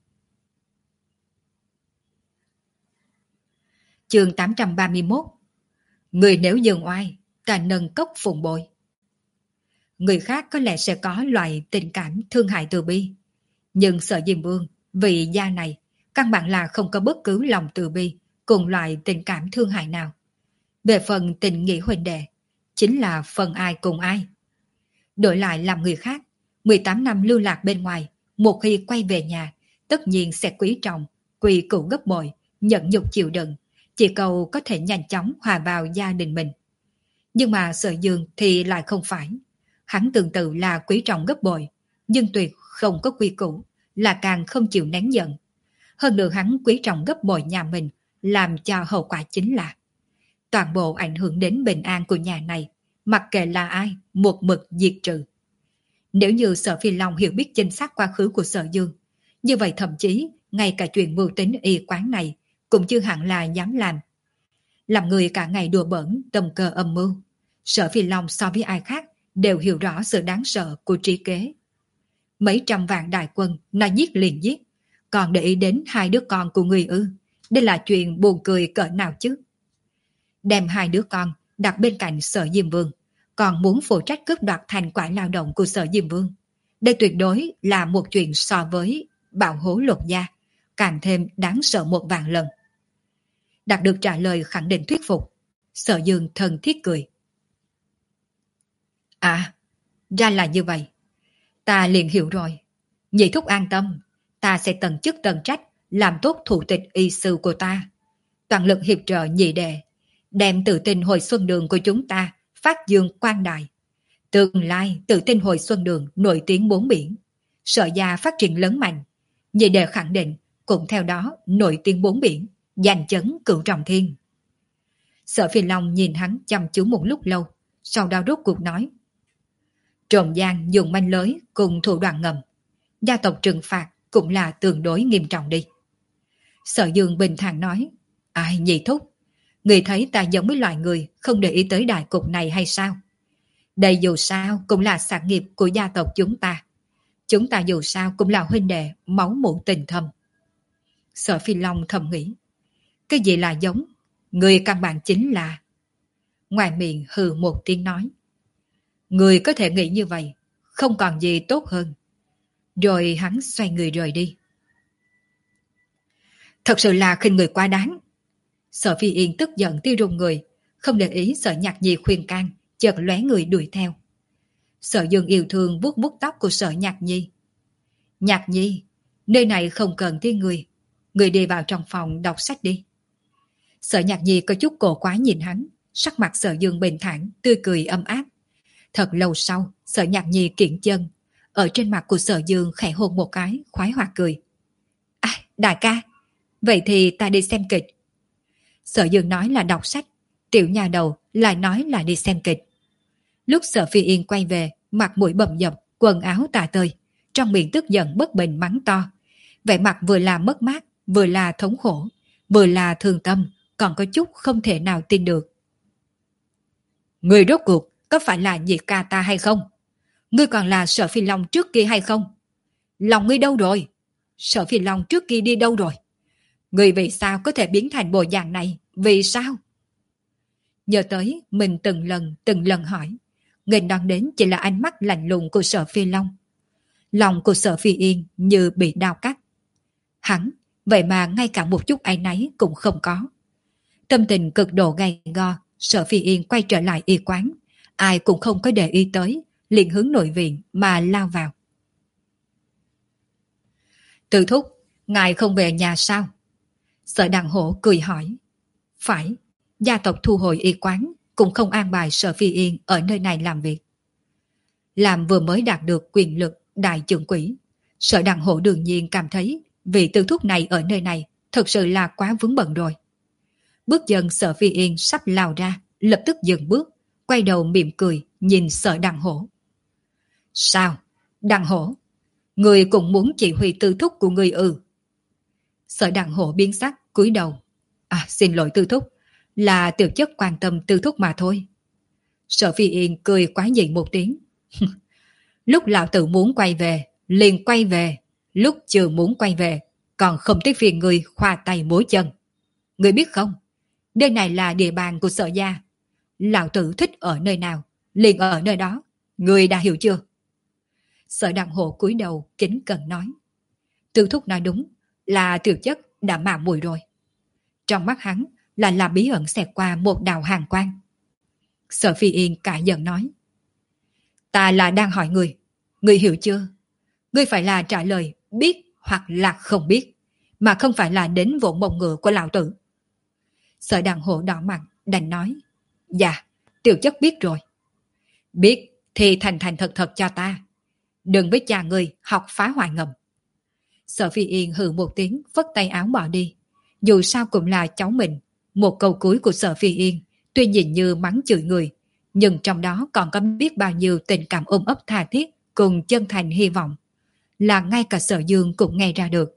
Speaker 1: Chương tám trăm ba mươi mốt. Người nếu dường oai, ta nâng cốc phụng bội. Người khác có lẽ sẽ có loại tình cảm thương hại từ bi, nhưng Sở Diêm Vương, vị gia này, căn bản là không có bất cứ lòng từ bi cùng loại tình cảm thương hại nào. Về phần tình nghĩa huynh đệ, chính là phần ai cùng ai. Đổi lại làm người khác, mười tám năm lưu lạc bên ngoài, một khi quay về nhà, tất nhiên sẽ quý trọng, quy củ gấp bội, nhẫn nhục chịu đựng, chỉ cầu có thể nhanh chóng hòa vào gia đình mình. Nhưng mà Sở Dương thì lại không phải. Hắn tương tự là quý trọng gấp bội, nhưng tuyệt không có quy củ, là càng không chịu nén giận. Hơn nữa hắn quý trọng gấp bội nhà mình, làm cho hậu quả chính là toàn bộ ảnh hưởng đến bình an của nhà này, mặc kệ là ai, một mực diệt trừ. Nếu như Sở Phi Long hiểu biết chính xác quá khứ của Sở Dương, như vậy thậm chí ngay cả chuyện mưu tính y quán này cũng chưa hẳn là dám làm. Làm người cả ngày đùa bỡn, tầm cơ âm mưu, Sở Phi Long so với ai khác đều hiểu rõ sự đáng sợ của trí kế. Mấy trăm vạn đại quân nó giết liền giết, còn để ý đến hai đứa con của người ư? Đây là chuyện buồn cười cỡ nào chứ? Đem hai đứa con đặt bên cạnh Sở Diêm Vương, còn muốn phụ trách cướp đoạt thành quả lao động của Sở Diêm Vương. Đây tuyệt đối là một chuyện so với bạo hố lột da, càng thêm đáng sợ một vạn lần. Đạt được trả lời khẳng định thuyết phục, Sở Dương thân thiết cười. À, ra là như vậy. Ta liền hiểu rồi. Nhị thúc an tâm, ta sẽ tận chức tận trách làm tốt thủ tịch y sư của ta. Toàn lực hiệp trợ nhị đệ, đem tự tin hồi xuân đường của chúng ta phát dương quang đại. Tương lai tự tin hồi xuân đường nổi tiếng bốn biển. Sở gia phát triển lớn mạnh, nhị đệ khẳng định cũng theo đó nổi tiếng bốn biển, giành chấn cửu trọng thiên. Sở Phi Long nhìn hắn chăm chú một lúc lâu, sau đó rốt cuộc nói. Trộm gian dùng manh lưới cùng thủ đoạn ngầm, gia tộc trừng phạt cũng là tương đối nghiêm trọng đi. Sở Dương bình thản nói, ai nhị thúc, người thấy ta giống với loại người không để ý tới đại cục này hay sao? Đây dù sao cũng là sản nghiệp của gia tộc chúng ta. Chúng ta dù sao cũng là huynh đệ máu mủ tình thâm. Sở Phi Long thầm nghĩ, cái gì là giống? Người căn bản chính là... Ngoài miệng hừ một tiếng nói, người có thể nghĩ như vậy, không còn gì tốt hơn. Rồi hắn xoay người rời đi. Thật sự là khinh người quá đáng. Sở Phi Yên tức giận tiêu run người, không để ý Sở Nhạc Nhi khuyên can, chợt lóe người đuổi theo. Sở Dương yêu thương vuốt vuốt tóc của Sở Nhạc Nhi. Nhạc Nhi, nơi này không cần tới người. Người đi vào trong phòng đọc sách đi. Sở Nhạc Nhi có chút cổ quái nhìn hắn, sắc mặt Sở Dương bình thản, tươi cười ấm áp. Thật lâu sau, Sở Nhạc Nhi kiễng chân, ở trên mặt của Sở Dương khẽ hôn một cái, khoái hoạt cười. À, đại ca, vậy thì ta đi xem kịch. Sở Dương nói là đọc sách, tiểu nhà đầu lại nói là đi xem kịch. Lúc Sở Phi Yên quay về, mặt mũi bầm dập, quần áo tả tơi, trong miệng tức giận bất bình mắng to. Vẻ mặt vừa là mất mát, vừa là thống khổ, vừa là thương tâm, còn có chút không thể nào tin được. Người rốt cuộc có phải là nhị ca ta hay không? Ngươi còn là Sở Phi Long trước kia hay không? Lòng ngươi đâu rồi? Sở Phi Long trước kia đi đâu rồi? Ngươi vì sao có thể biến thành bộ dạng này? Vì sao? Nhớ tới mình từng lần từng lần hỏi, nghênh đón đến chỉ là ánh mắt lạnh lùng của Sở Phi Long. Lòng của Sở Phi Yên như bị đau cắt. Hắn, vậy mà ngay cả một chút áy náy cũng không có. Tâm tình cực độ gay go, Sở Phi Yên quay trở lại y quán. Ai cũng không có để ý tới, liền hướng nội viện mà lao vào. Từ thúc, ngài không về nhà sao? Sở Đằng Hổ cười hỏi. Phải, gia tộc thu hồi y quán, cũng không an bài Sở Phi Yên ở nơi này làm việc. Làm vừa mới đạt được quyền lực đại trưởng quỹ, Sở Đằng Hổ đương nhiên cảm thấy vị từ thúc này ở nơi này thật sự là quá vướng bận rồi. Bước chân Sở Phi Yên sắp lao ra, lập tức dừng bước, quay đầu mỉm cười nhìn Sở Đằng Hổ. Sao? Đằng Hổ, người cũng muốn chỉ huy tư thúc của người ư? Sở Đằng Hổ biến sắc, cúi đầu. À, xin lỗi tư thúc, là tiểu chất quan tâm tư thúc mà thôi. Sở Phi Yên cười quá dị một tiếng. Lúc lão tử muốn quay về, liền quay về. Lúc chưa muốn quay về, còn không tới phiền người khoa tay múa chân. Người biết không, nơi này là địa bàn của Sở gia. Lão tử thích ở nơi nào, liền ở nơi đó. Người đã hiểu chưa? Sở Đằng Hổ cúi đầu kính cẩn nói. Tư thúc nói đúng, là tiểu chất đã mạo muội rồi. Trong mắt hắn là làm bí ẩn xẹt qua một đạo hàn quang. Sở Phi Yên cả giận nói. Ta là đang hỏi người, người hiểu chưa? Ngươi phải là trả lời biết hoặc là không biết, mà không phải là đến vỗ mông ngựa của lão tử. Sở Đằng Hổ đỏ mặt đành nói. Dạ, tiểu chất biết rồi. Biết thì thành thành thật thật cho ta. Đừng với cha ngươi học phá hoại ngầm. Sở Phi Yên hừ một tiếng, phất tay áo bỏ đi. Dù sao cũng là cháu mình. Một câu cuối của Sở Phi Yên tuy nhìn như mắng chửi người, nhưng trong đó còn có biết bao nhiêu tình cảm ôm ấp tha thiết cùng chân thành hy vọng, là ngay cả Sở Dương cũng nghe ra được.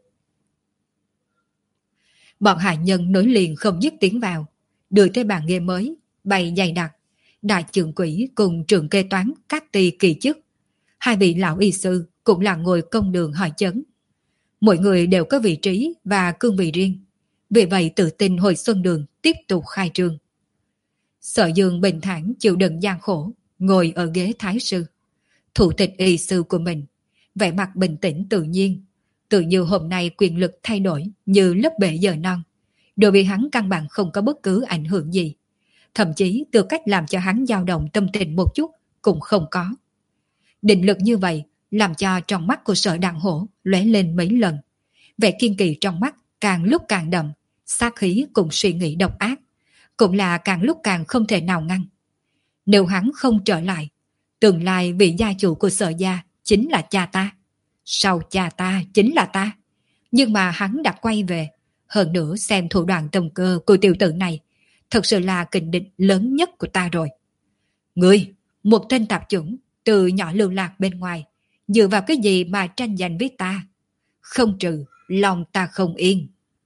Speaker 1: Bọn hạ nhân nối liền không dứt tiến vào, đưa tới bàn ghế mới, bày dày đặc. Đại trưởng quỹ cùng trưởng kê toán các ty kỳ chức. Hai vị lão y sư cũng là ngồi công đường hỏi chấn. Mỗi người đều có vị trí và cương vị riêng. Vì vậy tự tin hồi xuân đường tiếp tục khai trương. Sở Dương bình thản chịu đựng gian khổ, ngồi ở ghế thái sư. Thủ tịch y sư của mình, vẻ mặt bình tĩnh tự nhiên. Tự như hôm nay quyền lực thay đổi như lớp bể giờ non. Đối với hắn căn bản không có bất cứ ảnh hưởng gì. Thậm chí tư cách làm cho hắn dao động tâm tình một chút cũng không có. Định lực như vậy làm cho trong mắt của Sở Đằng Hổ lóe lên mấy lần. Vẻ kiên kỳ trong mắt càng lúc càng đậm, sát khí cùng suy nghĩ độc ác, cũng là càng lúc càng không thể nào ngăn. Nếu hắn không trở lại, tương lai vị gia chủ của Sở gia chính là cha ta. Sau cha ta chính là ta. Nhưng mà hắn đã quay về, hơn nữa xem thủ đoạn tầm cơ của tiểu tử này, thật sự là kình địch lớn nhất của ta rồi. Ngươi, một tên tạp chủng, từ nhỏ lưu lạc bên ngoài, dựa vào cái gì mà tranh giành với ta? Không trừ, lòng ta không yên.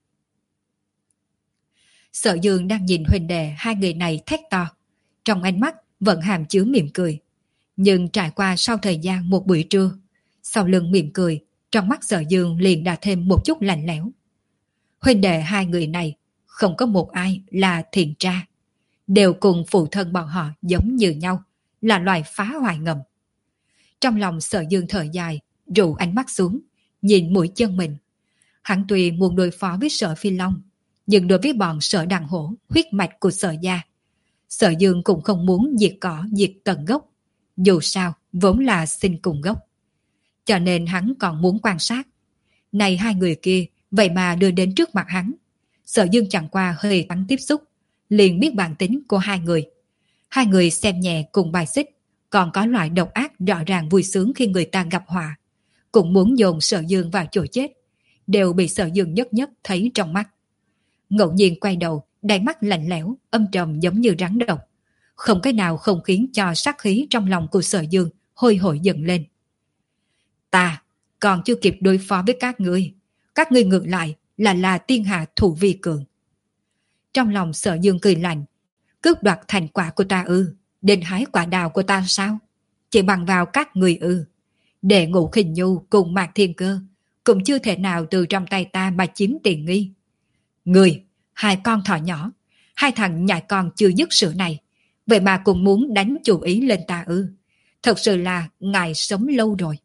Speaker 1: Sở Dương đang nhìn huynh đệ hai người này thét to. Trong ánh mắt vẫn hàm chứa mỉm cười. Nhưng trải qua sau thời gian một buổi trưa, sau lưng mỉm cười, trong mắt Sở Dương liền đã thêm một chút lạnh lẽo. Huynh đệ hai người này không có một ai là thiện tra. Đều cùng phụ thân bọn họ giống như nhau, là loài phá hoại ngầm. Trong lòng Sở Dương thở dài, rụ ánh mắt xuống, nhìn mũi chân mình. Hắn tuy muốn đối phó với Sở Phi Long, nhưng đối với bọn Sở Đằng Hổ, huyết mạch của Sở gia, Sở Dương cũng không muốn diệt cỏ diệt tận gốc. Dù sao, vốn là sinh cùng gốc. Cho nên hắn còn muốn quan sát. Này hai người kia vậy mà đưa đến trước mặt hắn. Sở Dương chẳng qua hơi tăng tiếp xúc, liền biết bản tính của hai người. Hai người xem nhẹ cùng bài xích, còn có loại độc ác rõ ràng vui sướng khi người ta gặp họa, cũng muốn dồn Sở Dương vào chỗ chết, đều bị Sở Dương nhất nhất thấy trong mắt. Ngẫu nhiên quay đầu, đáy mắt lạnh lẽo, âm trầm giống như rắn độc. Không cái nào không khiến cho sát khí trong lòng của Sở Dương hôi hổi dần lên. Ta còn chưa kịp đối phó với các ngươi, các ngươi ngược lại là là tiên hạ thủ vi cường. Trong lòng Sở Dương cười lạnh, cướp đoạt thành quả của ta ư? Định hái quả đào của ta sao? Chỉ bằng vào các người ư? Để Ngũ Khinh Nhu cùng Mạc Thiên Cơ cũng chưa thể nào từ trong tay ta mà chiếm tiện nghi. Người, hai con thỏ nhỏ, hai thằng nhãi con chưa dứt sữa này, vậy mà cũng muốn đánh chủ ý lên ta ư? Thật sự là ngài sống lâu rồi.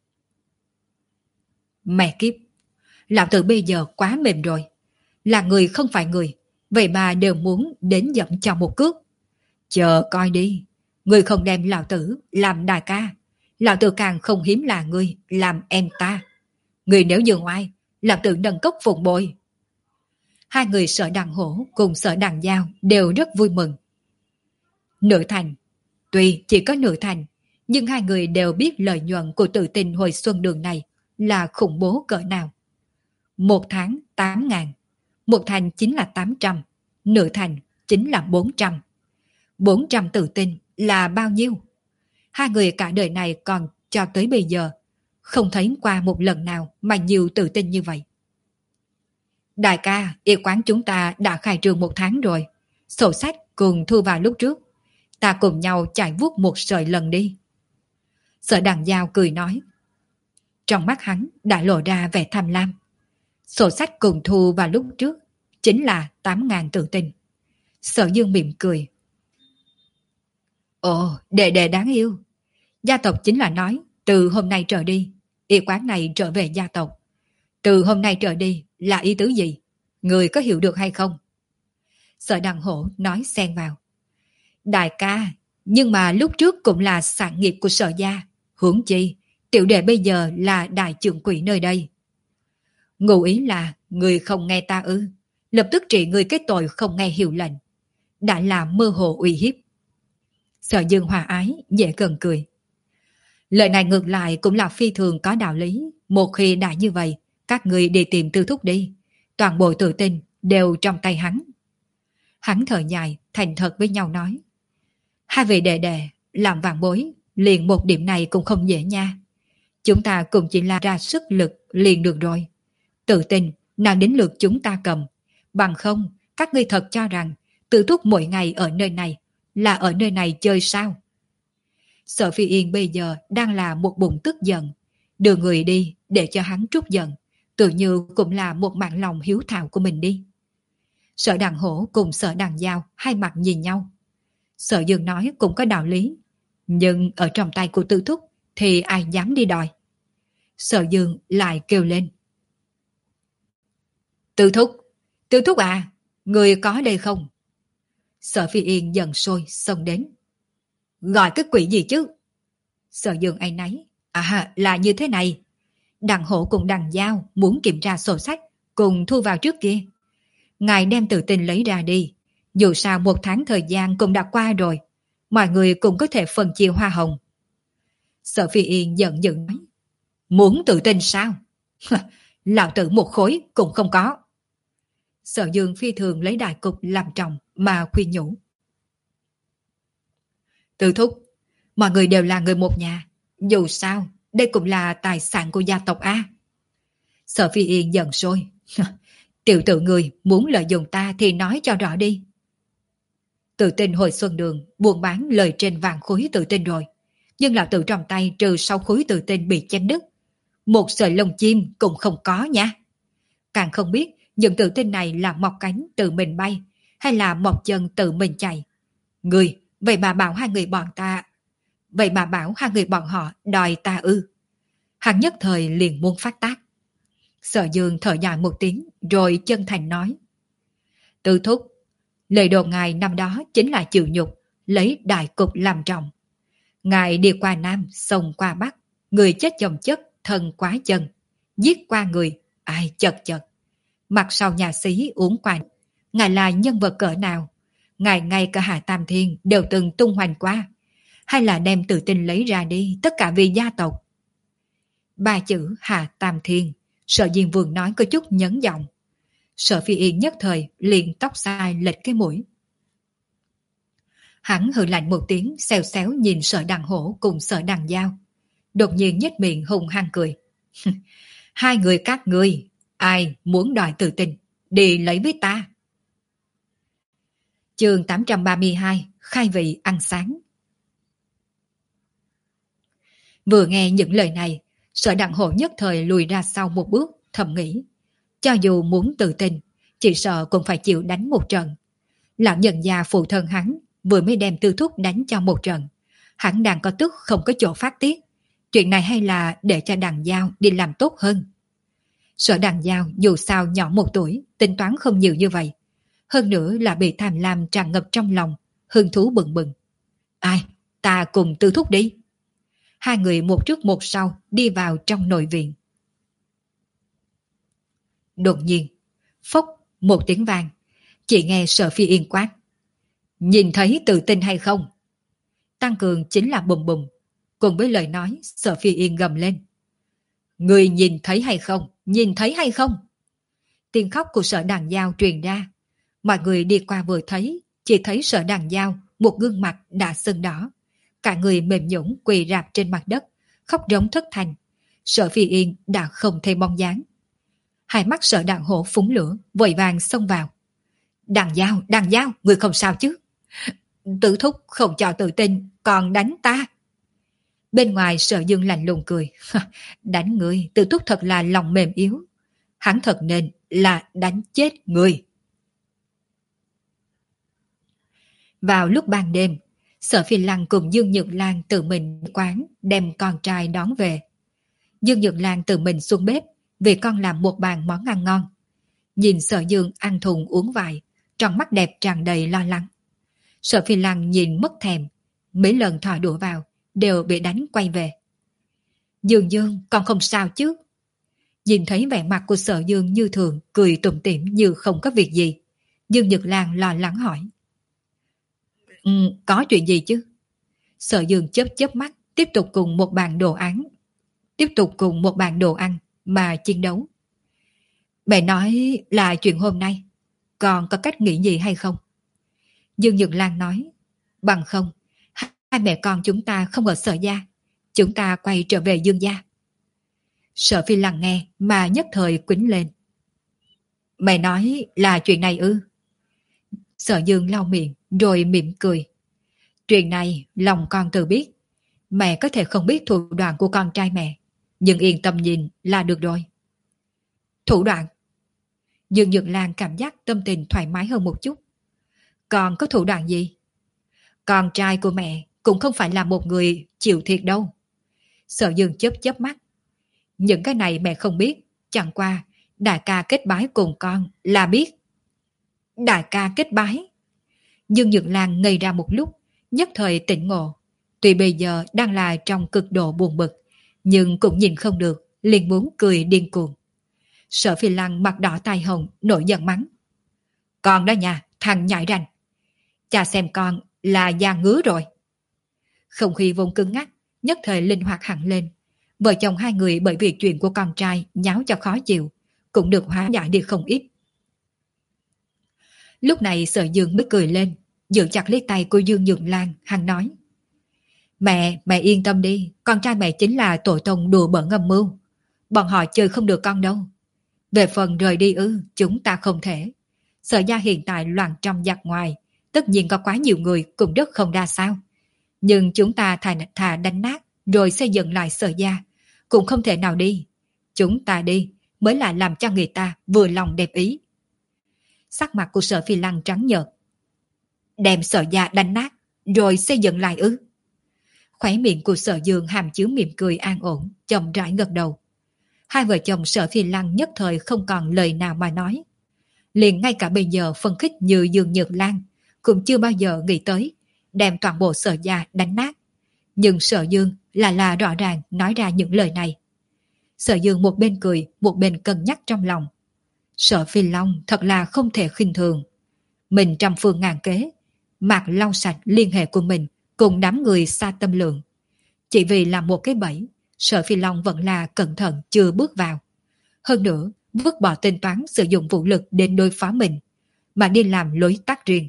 Speaker 1: Mẹ kiếp, lão tử bây giờ quá mềm rồi. Là người không phải người, vậy mà đều muốn đến dẫm cho một cước. Chờ coi đi, người không đem lão tử làm đại ca, lão tử càng không hiếm là người làm em ta. Người nếu dường oai, lão tử nâng cốc phụng bồi. Hai người Sở Đằng Hổ cùng Sở Đằng Giao đều rất vui mừng. Nửa thành, tuy chỉ có nửa thành, nhưng hai người đều biết lợi nhuận của Tự Tin hồi xuân đường này là khủng bố cỡ nào. Một tháng tám ngàn, một thành chính là tám trăm, nửa thành chính là bốn trăm. Bốn trăm Tự Tin là bao nhiêu? Hai người cả đời này còn cho tới bây giờ không thấy qua một lần nào mà nhiều Tự Tin như vậy. Đại ca, y quán chúng ta đã khai trương một tháng rồi, sổ sách cùng thu vào lúc trước, ta cùng nhau chạy vuốt một sợi lần đi. Sở Đằng Giao cười nói. Trong mắt hắn đã lộ ra vẻ tham lam. Sổ sách cùng thu vào lúc trước chính là tám ngàn Tự Tin. Sở Dương mỉm cười. Ồ, đệ đệ đáng yêu. Gia tộc chính là nói từ hôm nay trở đi, y quán này trở về gia tộc. Từ hôm nay trở đi là ý tứ gì? Người có hiểu được hay không? Sở Đằng Hổ nói xen vào. Đại ca, nhưng mà lúc trước cũng là sản nghiệp của Sở gia. Huống chi, tiểu đệ bây giờ là đại trưởng quỹ nơi đây. Ngụ ý là người không nghe ta ư, lập tức trị người cái tội không nghe hiệu lệnh. Đã là mơ hồ uy hiếp. Sở Dương hòa ái, dễ gần cười. Lời này ngược lại cũng là phi thường có đạo lý. Một khi đã như vậy, các người đi tìm Tư Thúc đi. Toàn bộ Tự Tin đều trong tay hắn. Hắn thở dài, thành thật với nhau nói. Hai vị đệ đệ, làm vạn bối, liền một điểm này cũng không dễ nha. Chúng ta cũng chỉ là ra sức lực liền được rồi. Tự Tin, nào đến lượt chúng ta cầm. Bằng không, các ngươi thật cho rằng Tư Thúc mỗi ngày ở nơi này là ở nơi này chơi sao? Sở Phi Yên bây giờ đang là một bụng tức giận. Đưa người đi để cho hắn trút giận, tự như cũng là một mạng lòng hiếu thảo của mình đi. Sở Đằng Hổ cùng Sở Đằng Giao hai mặt nhìn nhau. Sở Dương nói cũng có đạo lý, nhưng ở trong tay của Tư Thúc thì ai dám đi đòi. Sở Dương lại kêu lên. Tư Thúc, Tư Thúc à, người có đây không? Sở Phi Yên dần sôi xông đến. Gọi cái quỷ gì chứ? Sở Dương áy náy. À, là như thế này. Đằng Hổ cùng Đằng Giao muốn kiểm tra sổ sách cùng thu vào trước kia. Ngài đem Tự Tin lấy ra đi. Dù sao một tháng thời gian cũng đã qua rồi, mọi người cũng có thể phân chia hoa hồng. Sở Phi Yên giận dữ nói. Muốn Tự Tin sao? Lão tử một khối cũng không có. Sở Dương phi thường lấy đại cục làm trọng mà khuyên nhủ. Tư Thúc, mọi người đều là người một nhà. Dù sao, đây cũng là tài sản của gia tộc A. Sở Phi Yên giận sôi. Tiểu tử người muốn lợi dụng ta thì nói cho rõ đi. Tự Tin hồi xuân đường buôn bán lời trên vàng khối Tự Tin rồi. Nhưng lão tử trong tay trừ sau khối Tự Tin bị chém đứt, một sợi lông chim cũng không có nha. Càng không biết những Tự Tin này là mọc cánh tự mình bay hay là mọc chân tự mình chạy. Người, vậy mà bảo hai người bọn ta... Vậy mà bảo hai người bọn họ đòi ta ư. Hắn nhất thời liền muốn phát tác. Sở Dương thở dài một tiếng rồi chân thành nói. Tư Thúc, lời đồn ngài năm đó chính là chịu nhục, lấy đại cục làm trọng. Ngài đi qua Nam, sông qua Bắc, người chết chồng chất, thân quá chân. Giết qua người, ai chật chật. Mặt sau nhà sĩ uống qua. Ngài là nhân vật cỡ nào? Ngài ngay cả Hạ Tam Thiên đều từng tung hoành qua. Hay là đem tự tin lấy ra đi, tất cả vì gia tộc? Ba chữ Hạ Tam Thiên, Sở Diên Vương nói có chút nhấn giọng. Sở Phi Yên nhất thời liền tóc sai lệch cái mũi. Hắn hừ lạnh một tiếng, xèo xéo nhìn Sở Đằng Hổ cùng Sở Đằng Giao. Đột nhiên nhếch miệng hùng hăng cười. Hai người các ngươi, ai muốn đòi tự tin, đi lấy với ta. Chương tám trăm ba mươi hai, khai vị ăn sáng. Vừa nghe những lời này, Sở Đằng Hổ nhất thời lùi ra sau một bước, thầm nghĩ. Cho dù muốn tự tin, chỉ sợ cũng phải chịu đánh một trận. Lão nhân già phụ thân hắn vừa mới đem Tư Thúc đánh cho một trận. Hắn đang có tức không có chỗ phát tiết. Chuyện này hay là để cho Đằng Giao đi làm tốt hơn. Sở Đằng Giao dù sao nhỏ một tuổi, tính toán không nhiều như vậy. Hơn nữa là bị tham lam tràn ngập trong lòng, hứng thú bừng bừng. Ai, ta cùng Tư Thúc đi. Hai người một trước một sau đi vào trong nội viện. Đột nhiên, phốc một tiếng vang, chỉ nghe Sở Phi Yên quát. Nhìn thấy tự tin hay không? Tăng cường chính là bùm bùm. Cùng với lời nói, Sở Phi Yên gầm lên. Người nhìn thấy hay không? Nhìn thấy hay không? Tiếng khóc của Sở Đằng Giao truyền ra. Mọi người đi qua vừa thấy, chỉ thấy Sở Đằng Giao, một gương mặt đã sưng đỏ. Cả người mềm nhũn quỳ rạp trên mặt đất, khóc rống thất thanh. Sở Phi Yên đã không thấy bóng dáng. Hai mắt Sở Đằng Hổ phúng lửa, vội vàng xông vào. Đằng Giao, Đằng Giao, người không sao chứ? Tử Thúc không cho tự tin, còn đánh ta. Bên ngoài Sở Dương lạnh lùng cười. Đánh người, Tử Thúc thật là lòng mềm yếu. Hắn thật nên là đánh chết người. Vào lúc ban đêm, Sở Phi Lăng cùng Dương Nhược Lan tự mình quán đem con trai đón về. Dương Nhược Lan tự mình xuống bếp vì con làm một bàn món ăn ngon. Nhìn Sở Dương ăn thùng uống vài, trong mắt đẹp tràn đầy lo lắng. Sở Phi Lăng nhìn mất thèm, mấy lần thò đũa vào đều bị đánh quay về. Dương Dương, con không sao chứ? Nhìn thấy vẻ mặt của Sở Dương như thường, cười tủm tỉm như không có việc gì. Dương Nhược Lan lo lắng hỏi. Ừ, có chuyện gì chứ? Sở Dương chớp chớp mắt, tiếp tục cùng một bàn đồ ăn, tiếp tục cùng một bàn đồ ăn mà chiến đấu. Mẹ nói là chuyện hôm nay, còn có cách nghĩ gì hay không? Dương Nhược Lan nói, bằng không, hai mẹ con chúng ta không ở Sở gia, chúng ta quay trở về Dương gia. Sở Phi Lăng nghe mà nhất thời quýnh lên. Mẹ nói là chuyện này ư? Sở Dương lau miệng rồi mỉm cười. Chuyện này lòng con tự biết. Mẹ có thể không biết thủ đoạn của con trai mẹ, nhưng yên tâm nhìn là được rồi. Thủ đoạn? Dương Nhược Lan cảm giác tâm tình thoải mái hơn một chút. Còn có thủ đoạn gì? Con trai của mẹ cũng không phải là một người chịu thiệt đâu. Sở Dương chớp chớp mắt. Những cái này mẹ không biết, chẳng qua đại ca kết bái cùng con là biết. Đại ca kết bái? Dương Nhược Lan ngây ra một lúc, nhất thời tỉnh ngộ. Tuy bây giờ đang là trong cực độ buồn bực, nhưng cũng nhìn không được, liền muốn cười điên cuồng. Sở Phi Lăng mặt đỏ tai hồng, nổi giận mắng. Con đó nha, thằng nhãi ranh. Cha xem con là da ngứa rồi. Không khí vốn cứng ngắc, nhất thời linh hoạt hẳn lên. Vợ chồng hai người bởi vì chuyện của con trai nháo cho khó chịu, cũng được hóa giải đi không ít. Lúc này Sở Dương mới cười lên, giữ chặt lấy tay của Dương Nhược Lan, hắn nói. Mẹ, mẹ yên tâm đi, con trai mẹ chính là tổ tông đùa bỡn âm mưu. Bọn họ chơi không được con đâu. Về phần rời đi ư, chúng ta không thể. Sở gia hiện tại loạn trong giặc ngoài, tất nhiên có quá nhiều người cũng rất không đa sao. Nhưng chúng ta thà, thà đánh nát rồi xây dựng lại Sở gia, cũng không thể nào đi. Chúng ta đi mới là làm cho người ta vừa lòng đẹp ý. Sắc mặt của Sở Phi Lăng trắng nhợt. Đem Sở gia đánh nát rồi xây dựng lại ư? Khóe miệng của Sở Dương hàm chứa mỉm cười an ổn, chậm rãi gật đầu. Hai vợ chồng Sở Phi Lăng nhất thời không còn lời nào mà nói. Liền ngay cả bây giờ phân khích như Dương Nhược Lan cũng chưa bao giờ nghĩ tới đem toàn bộ Sở gia đánh nát. Nhưng Sở Dương là là rõ ràng nói ra những lời này. Sở Dương một bên cười, một bên cân nhắc trong lòng. Sở Phi Long thật là không thể khinh thường. Mình trăm phương ngàn kế, Mạc lau sạch liên hệ của mình cùng đám người Sa Tâm Lượng. Chỉ vì là một cái bẫy, Sở Phi Long vẫn là cẩn thận chưa bước vào. Hơn nữa, vứt bỏ tính toán sử dụng vũ lực đến đối phó mình, mà đi làm lối tắt riêng.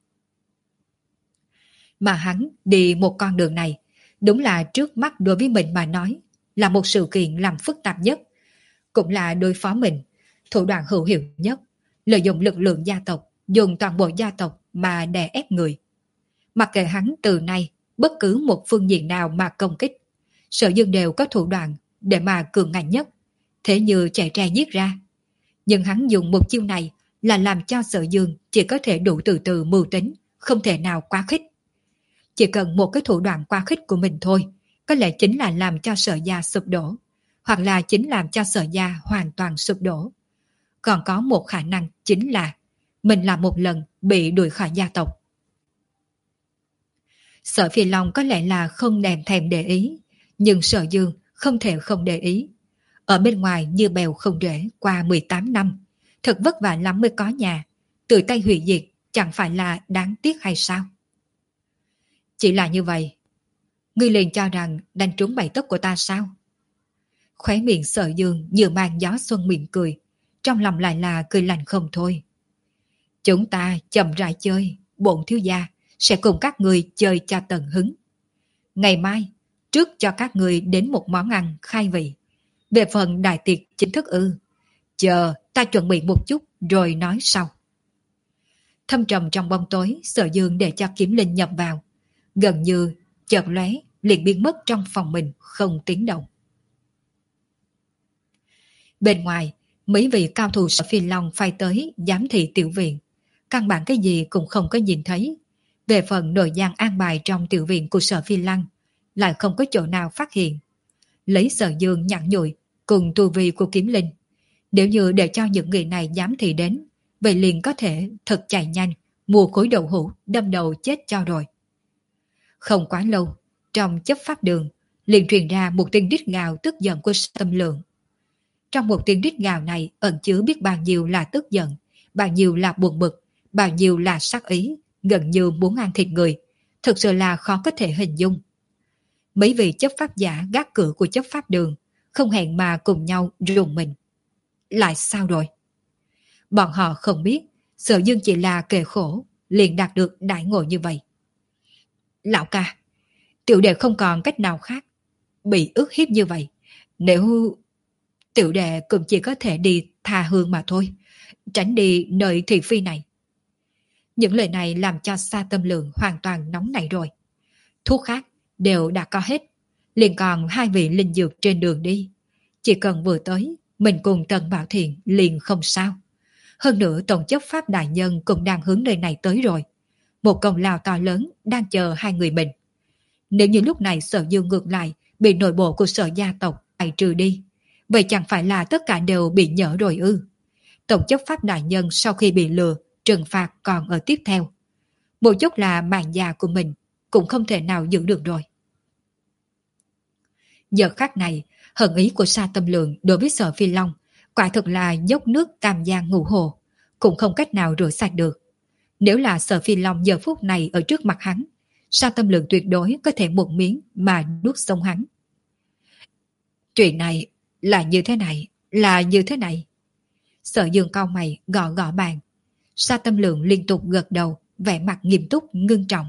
Speaker 1: Mà hắn đi một con đường này, đúng là trước mắt đối với mình mà nói, là một sự kiện làm phức tạp nhất, cũng là đối phó mình, thủ đoạn hữu hiệu nhất, lợi dụng lực lượng gia tộc, dùng toàn bộ gia tộc mà đè ép người. Mặc kệ hắn từ nay, bất cứ một phương diện nào mà công kích, Sở Dương đều có thủ đoạn để mà cường ngạnh nhất, thế như chạy tre giết ra. Nhưng hắn dùng một chiêu này là làm cho Sở Dương chỉ có thể đủ từ từ mưu tính, không thể nào quá khích. Chỉ cần một cái thủ đoạn quá khích của mình thôi, có lẽ chính là làm cho Sở gia sụp đổ, hoặc là chính làm cho Sở gia hoàn toàn sụp đổ. Còn có một khả năng chính là mình là một lần bị đuổi khỏi gia tộc. Sở Phi Long có lẽ là không đèm thèm để ý, nhưng Sở Dương không thể không để ý. Ở bên ngoài như bèo không rễ qua mười tám năm, thật vất vả lắm mới có nhà, tự tay hủy diệt chẳng phải là đáng tiếc hay sao? Chỉ là như vậy, ngươi liền cho rằng đánh trúng bảy tấc của ta sao? Khóe miệng Sở Dương vừa mang gió xuân mỉm cười, trong lòng lại là cười lạnh không thôi. Chúng ta chậm rãi chơi, bổn thiếu gia sẽ cùng các người chơi cho tận hứng. Ngày mai, trước cho các người đến một món ăn khai vị. Về phần đại tiệc chính thức ư, chờ ta chuẩn bị một chút rồi nói sau. Thâm trầm trong bóng tối, Sở Dương để cho Kiếm Linh nhập vào, gần như chợt lóe liền biến mất trong phòng mình không tiếng động. Bên ngoài, mấy vị cao thủ Sở Phi Long phải tới giám thị tiểu viện, căn bản cái gì cũng không có nhìn thấy. Về phần nội gian an bài trong tiểu viện của Sở Phi Lăng, lại không có chỗ nào phát hiện. Lấy Sở Dương nhặn nhụi cùng tu vi của Kiếm Linh, nếu như để cho những người này giám thị đến, vậy liền có thể thật chạy nhanh, mua khối đậu hũ đâm đầu chết cho rồi. Không quá lâu, trong chấp pháp đường, liền truyền ra một tiếng rít gào tức giận của Tâm Lượng. Trong một tiếng rít gào này ẩn chứa biết bao nhiêu là tức giận, bao nhiêu là buồn bực, bao nhiêu là sắc ý, gần như muốn ăn thịt người, thực sự là khó có thể hình dung. Mấy vị chấp pháp giả gác cửa của chấp pháp đường không hẹn mà cùng nhau rùng mình. Lại sao rồi? Bọn họ không biết Sở Dương chỉ là kề khổ liền đạt được đại ngộ như vậy. Lão ca, tiểu đệ không còn cách nào khác, bị ức hiếp như vậy, nếu tiểu đệ cũng chỉ có thể đi tha hương mà thôi, tránh đi nơi thị phi này. Những lời này làm cho Sa Tâm Lượng hoàn toàn nóng nảy rồi. Thuốc khác đều đã có hết, liền còn hai vị linh dược trên đường đi. Chỉ cần vừa tới, mình cùng Tần Bảo Thiện liền không sao. Hơn nữa tổng chấp pháp đại nhân cũng đang hướng nơi này tới rồi. Một công lao to lớn đang chờ hai người mình. Nếu như lúc này Sở Dương ngược lại bị nội bộ của Sở gia tộc bài trừ đi, vậy chẳng phải là tất cả đều bị nhỡ rồi ư? Tổng chấp pháp đại nhân sau khi bị lừa, trừng phạt còn ở tiếp theo. Một chút là mạng già của mình cũng không thể nào giữ được rồi. Giờ khắc này, hận ý của Sa Tâm Lượng đối với Sở Phi Long quả thực là dốc nước Tam Giang ngũ hồ, cũng không cách nào rửa sạch được. Nếu là Sở Phi Long giờ phút này ở trước mặt hắn, Sa Tâm Lượng tuyệt đối có thể một miếng mà nuốt sống hắn. Chuyện này là như thế này, là như thế này. Sở Dương cau mày gõ gõ bàn. Sa Tâm Lượng liên tục gật đầu, vẻ mặt nghiêm túc ngưng trọng.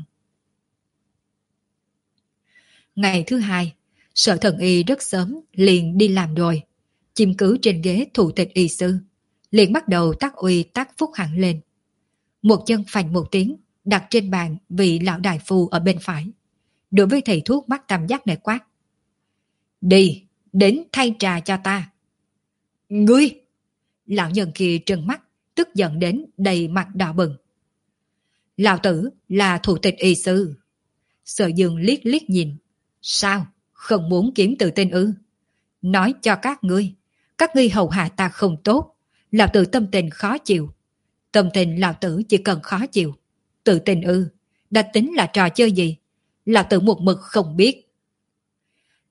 Speaker 1: Ngày thứ hai, Sở Thần Y rất sớm liền đi làm rồi, chiếm cứ trên ghế thủ tịch y sư, liền bắt đầu tác uy tác phúc hẳn lên. Một chân phành một tiếng đặt trên bàn vị lão đại phu ở bên phải, đối với thầy thuốc mắt tam giác này quát: đi, đến thay trà cho ta. Ngươi! Lão nhân kia trừng mắt, tức giận đến đầy mặt đỏ bừng. Lão tử là thủ tịch y sư. Sở Dương liếc liếc nhìn. Sao? Không muốn kiếm tự tin ư? Nói cho các ngươi, các ngươi hầu hạ ta không tốt, lão tử tâm tình khó chịu. Tâm tình lão tử chỉ cần khó chịu. Tự tin ư? Đã tính là trò chơi gì? Lão tử một mực không biết,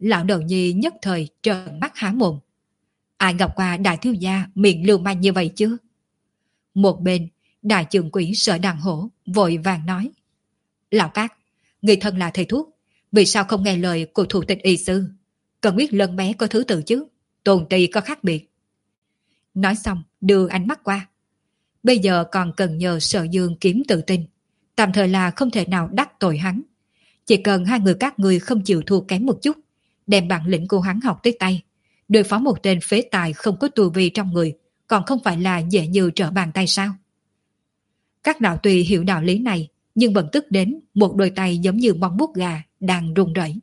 Speaker 1: Lão đầu nhi nhất thời trợn mắt há mồm. Ai gặp qua đại thiếu gia miệng lưu manh như vậy chứ? Một bên, đại trưởng quỹ Sở Đằng Hổ vội vàng nói. Lão Cát, người thân là thầy thuốc, vì sao không nghe lời của thủ tịch y sư? Cần biết lân bé có thứ tự chứ, tồn ti có khác biệt. Nói xong, đưa ánh mắt qua. Bây giờ còn cần nhờ Sở Dương kiếm tự tin, tạm thời là không thể nào đắc tội hắn. Chỉ cần hai người các ngươi không chịu thua kém một chút, đem bản lĩnh của hắn học tới tay, đối phó một tên phế tài không có tu vi trong người, còn không phải là dễ như trở bàn tay sao? Các đạo tùy hiểu đạo lý này, nhưng vẫn tức đến một đôi tay giống như móng vuốt gà đang run rẩy.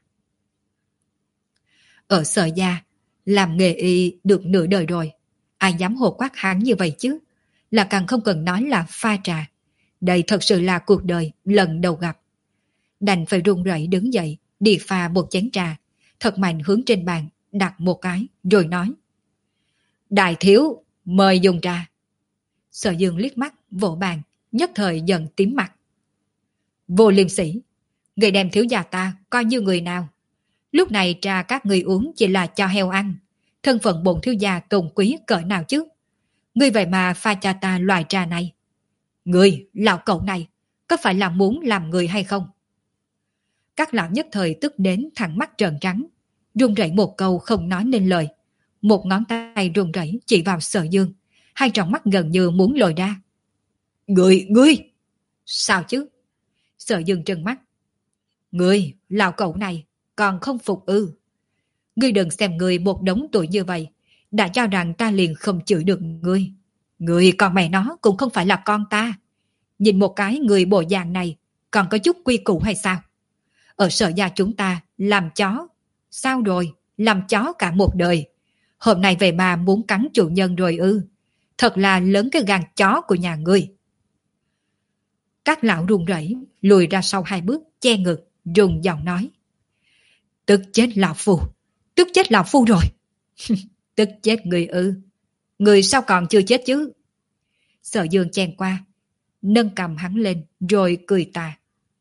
Speaker 1: Ở Sở gia, làm nghề y được nửa đời rồi, ai dám hồ quát hắn như vậy chứ? Là càng không cần nói là pha trà. Đây thật sự là cuộc đời lần đầu gặp. Đành phải run rẩy đứng dậy, đi pha một chén trà, thật mạnh hướng trên bàn, đặt một cái, rồi nói. Đại thiếu, mời dùng trà. Sở Dương liếc mắt, vỗ bàn, nhất thời dần tím mặt. Vô liêm sỉ, người đem thiếu gia ta coi như người nào? Lúc này trà các người uống chỉ là cho heo ăn, thân phận bổn thiếu gia tôn quý cỡ nào chứ? Ngươi vậy mà pha cho ta loại trà này. Ngươi, lão cậu này, có phải là muốn làm người hay không? Các lão nhất thời tức đến thẳng mắt trợn trắng, run rẩy một câu không nói nên lời. Một ngón tay run rẩy chỉ vào Sở Dương, hai tròng mắt gần như muốn lồi ra. Ngươi, ngươi! Sao chứ? Sở Dương trừng mắt. Ngươi, lão cậu này, còn không phục ư? Ngươi đừng xem ngươi một đống tuổi như vậy, đã cho rằng ta liền không chửi được ngươi. Ngươi còn mẹ nó cũng không phải là con ta. Nhìn một cái người bộ dạng này, còn có chút quy củ hay sao? Ở Sở gia chúng ta làm chó. Sao rồi? Làm chó cả một đời. Hôm nay về mà muốn cắn chủ nhân rồi ư? Thật là lớn cái gan chó của nhà ngươi. Các lão run rẩy lùi ra sau hai bước, che ngực, run giọng nói. Tức chết lão phu. Tức chết lão phu rồi. Tức chết người ư? Người sao còn chưa chết chứ? Sở Dương chen qua, nâng cầm hắn lên rồi cười tà.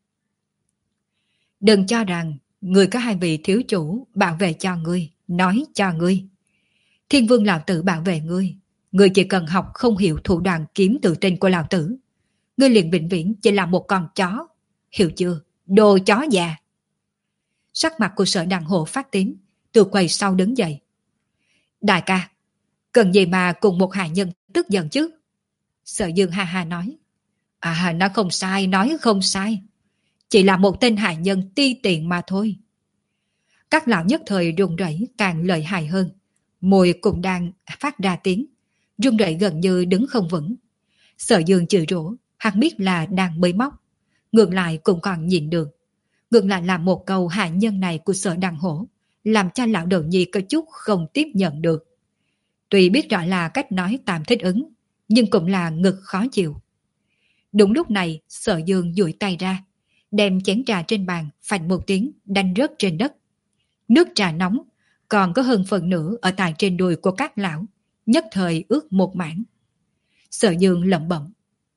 Speaker 1: Đừng cho rằng người có hai vị thiếu chủ bảo vệ cho ngươi, nói cho ngươi. Thiên vương lão tử bảo vệ ngươi, ngươi chỉ cần học không hiểu thủ đoạn kiếm tự tin của lão tử, ngươi liền vĩnh viễn chỉ là một con chó, hiểu chưa? Đồ chó già. Sắc mặt của Sở Đằng Hổ phát tím, từ quầy sau đứng dậy. Đại ca, cần gì mà cùng một hạ nhân tức giận chứ? Sở Dương ha ha nói. À, nó không sai, nói không sai. Chỉ là một tên hạ nhân ti tiện mà thôi. Các lão nhất thời run rẩy càng lợi hại hơn. Môi cũng đang phát ra tiếng, run rẩy gần như đứng không vững. Sở Dương chửi rủa, hắn biết là đang bới móc, ngược lại cũng còn nhìn được. Ngược lại là một câu hạ nhân này của Sở Đằng Hổ, làm cho lão đầu nhi có chút không tiếp nhận được. Tuy biết rõ là cách nói tạm thích ứng, nhưng cũng là ngực khó chịu. Đúng lúc này, Sở Dương duỗi tay ra, đem chén trà trên bàn phành một tiếng đánh rớt trên đất. Nước trà nóng, còn có hơn phần nửa ở tại trên đùi của các lão, nhất thời ướt một mảng. Sở Dương lẩm bẩm.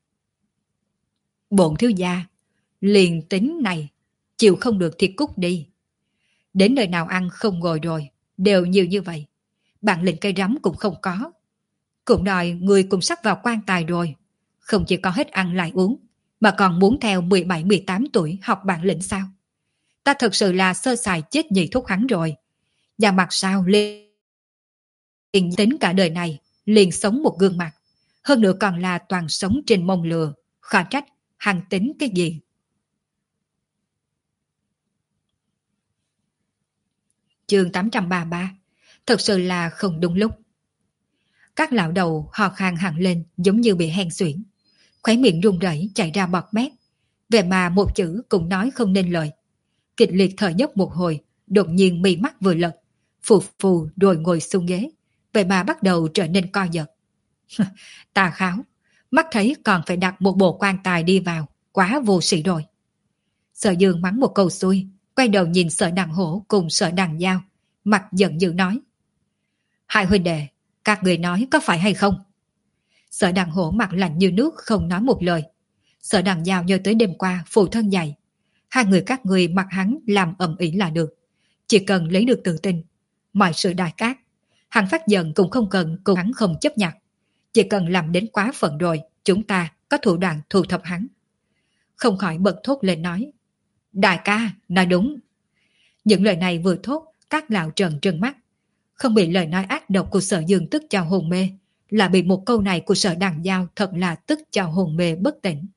Speaker 1: Bổn thiếu gia, liền tính này, chịu không được thì cút đi. Đến nơi nào ăn không ngồi rồi, đều nhiều như vậy. Bản lĩnh cây rắm cũng không có. Cũng đòi người cùng sắp vào quan tài rồi. Không chỉ có hết ăn lại uống, mà còn muốn theo mười bảy mười tám tuổi học bản lĩnh sao? Ta thật sự là sơ sài chết nhị thúc hắn rồi. Và mặt sao liền tính cả đời này, liền sống một gương mặt. Hơn nữa còn là toàn sống trên mông lừa. Khó trách, hắn tính cái gì? Chương tám trăm ba mươi ba. Thật sự là không đúng lúc. Các lão đầu hò khan hẳn lên giống như bị hen suyễn. Khóe miệng run rẩy chảy ra bọt mép. Về mà một chữ cũng nói không nên lời. Kịch liệt thở dốc một hồi, đột nhiên mí mắt vừa lật, phù phù rồi ngồi xuống ghế. Vậy mà bắt đầu trở nên co giật. Tà kháo, mắt thấy còn phải đặt một bộ quan tài đi vào, quá vô sĩ rồi. Sở Dương mắng một câu xuôi, quay đầu nhìn Sở Đằng Hổ cùng Sở Đằng Giao, mặt giận dữ nói. Hai huynh đệ, các người nói có phải hay không? Sở Đằng Hổ mặt lạnh như nước không nói một lời. Sở Đằng Giao nhớ tới đêm qua phụ thân dạy. Hai người các người mặc hắn làm ầm ĩ là được. Chỉ cần lấy được tự tin, mọi sự đại cát, hắn phát giận cũng không cần cùng hắn không chấp nhận. Chỉ cần làm đến quá phận rồi, chúng ta có thủ đoạn thu thập hắn. Không khỏi bật thốt lên nói. Đại ca, nói đúng. Những lời này vừa thốt, các lão trần trừng mắt. Không bị lời nói ác độc của Sở Dương tức cho hồn mê, là bị một câu này của Sở Đằng Giao thật là tức cho hồn mê bất tỉnh.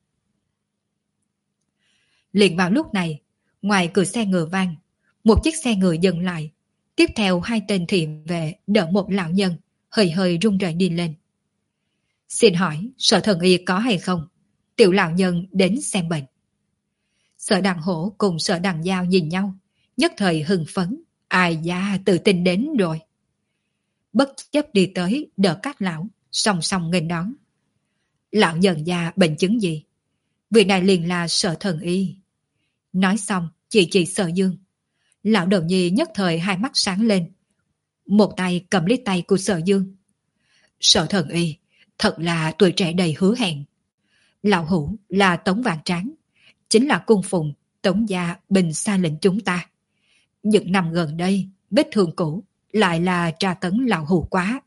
Speaker 1: Liền vào lúc này, ngoài cửa xe ngựa vang, một chiếc xe ngựa dừng lại. Tiếp theo hai tên thị vệ đỡ một lão nhân, hơi hơi run rẩy đi lên. Xin hỏi, Sở Thần Y có hay không? Tiểu lão nhân đến xem bệnh. Sở Đằng Hổ cùng Sở Đằng Giao nhìn nhau, nhất thời hưng phấn. Ai da, tự tin đến rồi. Bất chấp đi tới đỡ các lão, song song nghênh đón. Lão nhân già bệnh chứng gì? Vị này liền là Sở Thần Y. Nói xong, chỉ chỉ Sở Dương. Lão đầu nhi nhất thời hai mắt sáng lên. Một tay cầm lấy tay của Sở Dương. Sở Thần Y, thật là tuổi trẻ đầy hứa hẹn. Lão hữu là Tống Vạn Tráng, chính là cung phụng Tống gia bình xa lệnh chúng ta. Những năm gần đây, vết thương cũ lại là tra tấn lão hữu quá.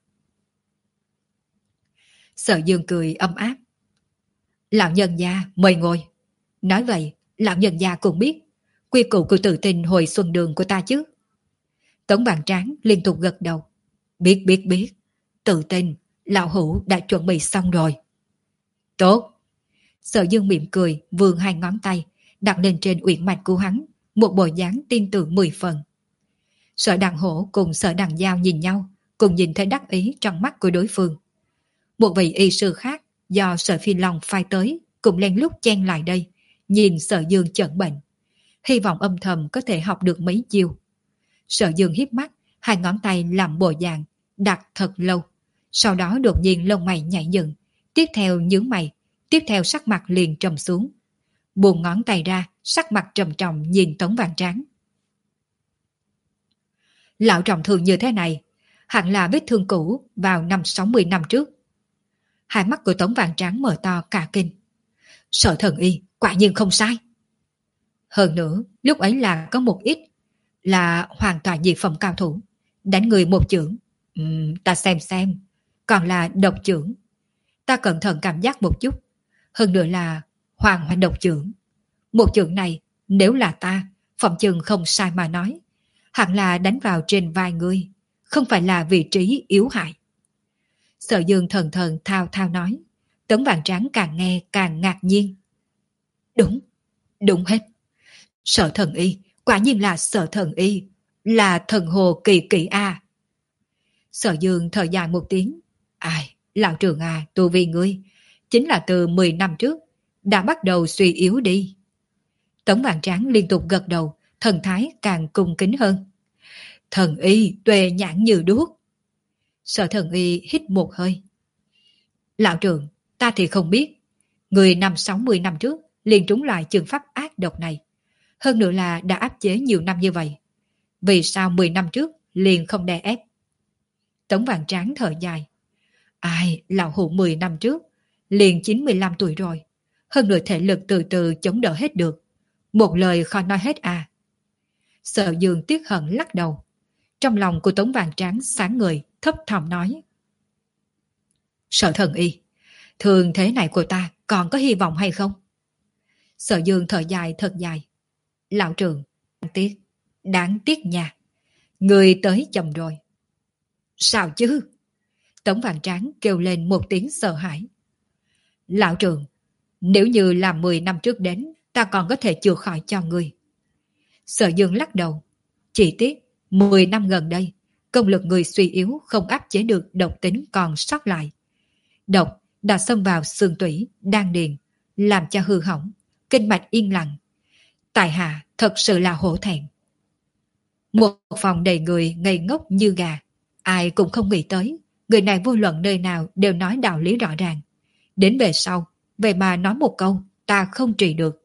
Speaker 1: Sở Dương cười ấm áp. Lão nhân gia mời ngồi. Nói vậy, lão nhân gia cũng biết quy củ của tự tin hồi xuân đường của ta chứ. Tống Vạn Tráng liên tục gật đầu. Biết biết biết, tự tin lão hữu đã chuẩn bị xong rồi. Tốt. Sở Dương mỉm cười, vươn hai ngón tay đặt lên trên uyển mạch của hắn, một bộ dáng tin tưởng mười phần. Sở Đằng Hổ cùng Sở Đằng Giao nhìn nhau, cùng nhìn thấy đắc ý trong mắt của đối phương. Một vị y sư khác do Sở Phi Long phái tới cũng len lút chen lại đây, nhìn Sở Dương chẩn bệnh, hy vọng âm thầm có thể học được mấy chiêu. Sở Dương hiếp mắt, hai ngón tay làm bộ dạng đặt thật lâu, sau đó đột nhiên lông mày nhảy dựng, tiếp theo nhướng mày, tiếp theo sắc mặt liền trầm xuống. Buông ngón tay ra, sắc mặt trầm trọng nhìn Tống Vạn Tráng. Lão trọng thương như thế này, hẳn là vết thương cũ vào năm sáu mươi năm trước. Hai mắt của Tống Vạn Tráng mở to cả kinh. Sở Thần Y, quả nhiên không sai. Hơn nữa, lúc ấy là có một ít, là hoàn toàn dị phẩm cao thủ. Đánh người một chưởng, uhm, ta xem xem, còn là độc chưởng. Ta cẩn thận cảm giác một chút. Hơn nữa là hoàng hoàng độc chưởng. Một chưởng này, nếu là ta, phòng chừng không sai mà nói, hẳn là đánh vào trên vai ngươi, không phải là vị trí yếu hại. Sở Dương thần thần thao thao nói. Tống Vạn Tráng càng nghe càng ngạc nhiên. Đúng, đúng hết. Sở Thần Y, quả nhiên là Sở Thần Y, là thần hồ kỳ kỳ a. Sở Dương thở dài một tiếng. Ai, lão trường à, tu vi ngươi, chính là từ mười năm trước, đã bắt đầu suy yếu đi. Tống Vạn Tráng liên tục gật đầu, thần thái càng cung kính hơn. Thần Y tuệ nhãn như đuốc. Sở Thần Y hít một hơi. Lão trường, ta thì không biết. Người năm sáu mươi năm trước liền trúng loại trường pháp ác độc này. Hơn nữa là đã áp chế nhiều năm như vậy. Vì sao mười năm trước liền không đè ép? Tống Vạn Tráng thở dài. Ai, lão hữu mười năm trước, liền chín mươi lăm tuổi rồi. Hơn nữa thể lực từ từ chống đỡ hết được. Một lời khó nói hết à. Sở Dương tiếc hận lắc đầu. Trong lòng của Tống Vạn Tráng sáng người, thấp thỏm nói. Sở Thần Y, thường thế này của ta còn có hy vọng hay không? Sở Dương thở dài thật dài. Lão trường, đáng tiếc, đáng tiếc nha. Người tới chậm rồi. Sao chứ? Tống Vạn Tráng kêu lên một tiếng sợ hãi. Lão trường, nếu như là mười năm trước đến, ta còn có thể chữa khỏi cho người. Sở Dương lắc đầu. Chỉ tiếc, mười năm gần đây, công lực người suy yếu không áp chế được độc tính còn sót lại. Độc đã xâm vào xương tủy, đan điền, làm cho hư hỏng, kinh mạch yên lặng. Tại hạ thật sự là hổ thẹn. Một phòng đầy người ngây ngốc như gà, ai cũng không nghĩ tới, người này vô luận nơi nào đều nói đạo lý rõ ràng. Đến về sau, vậy mà nói một câu, ta không trị được.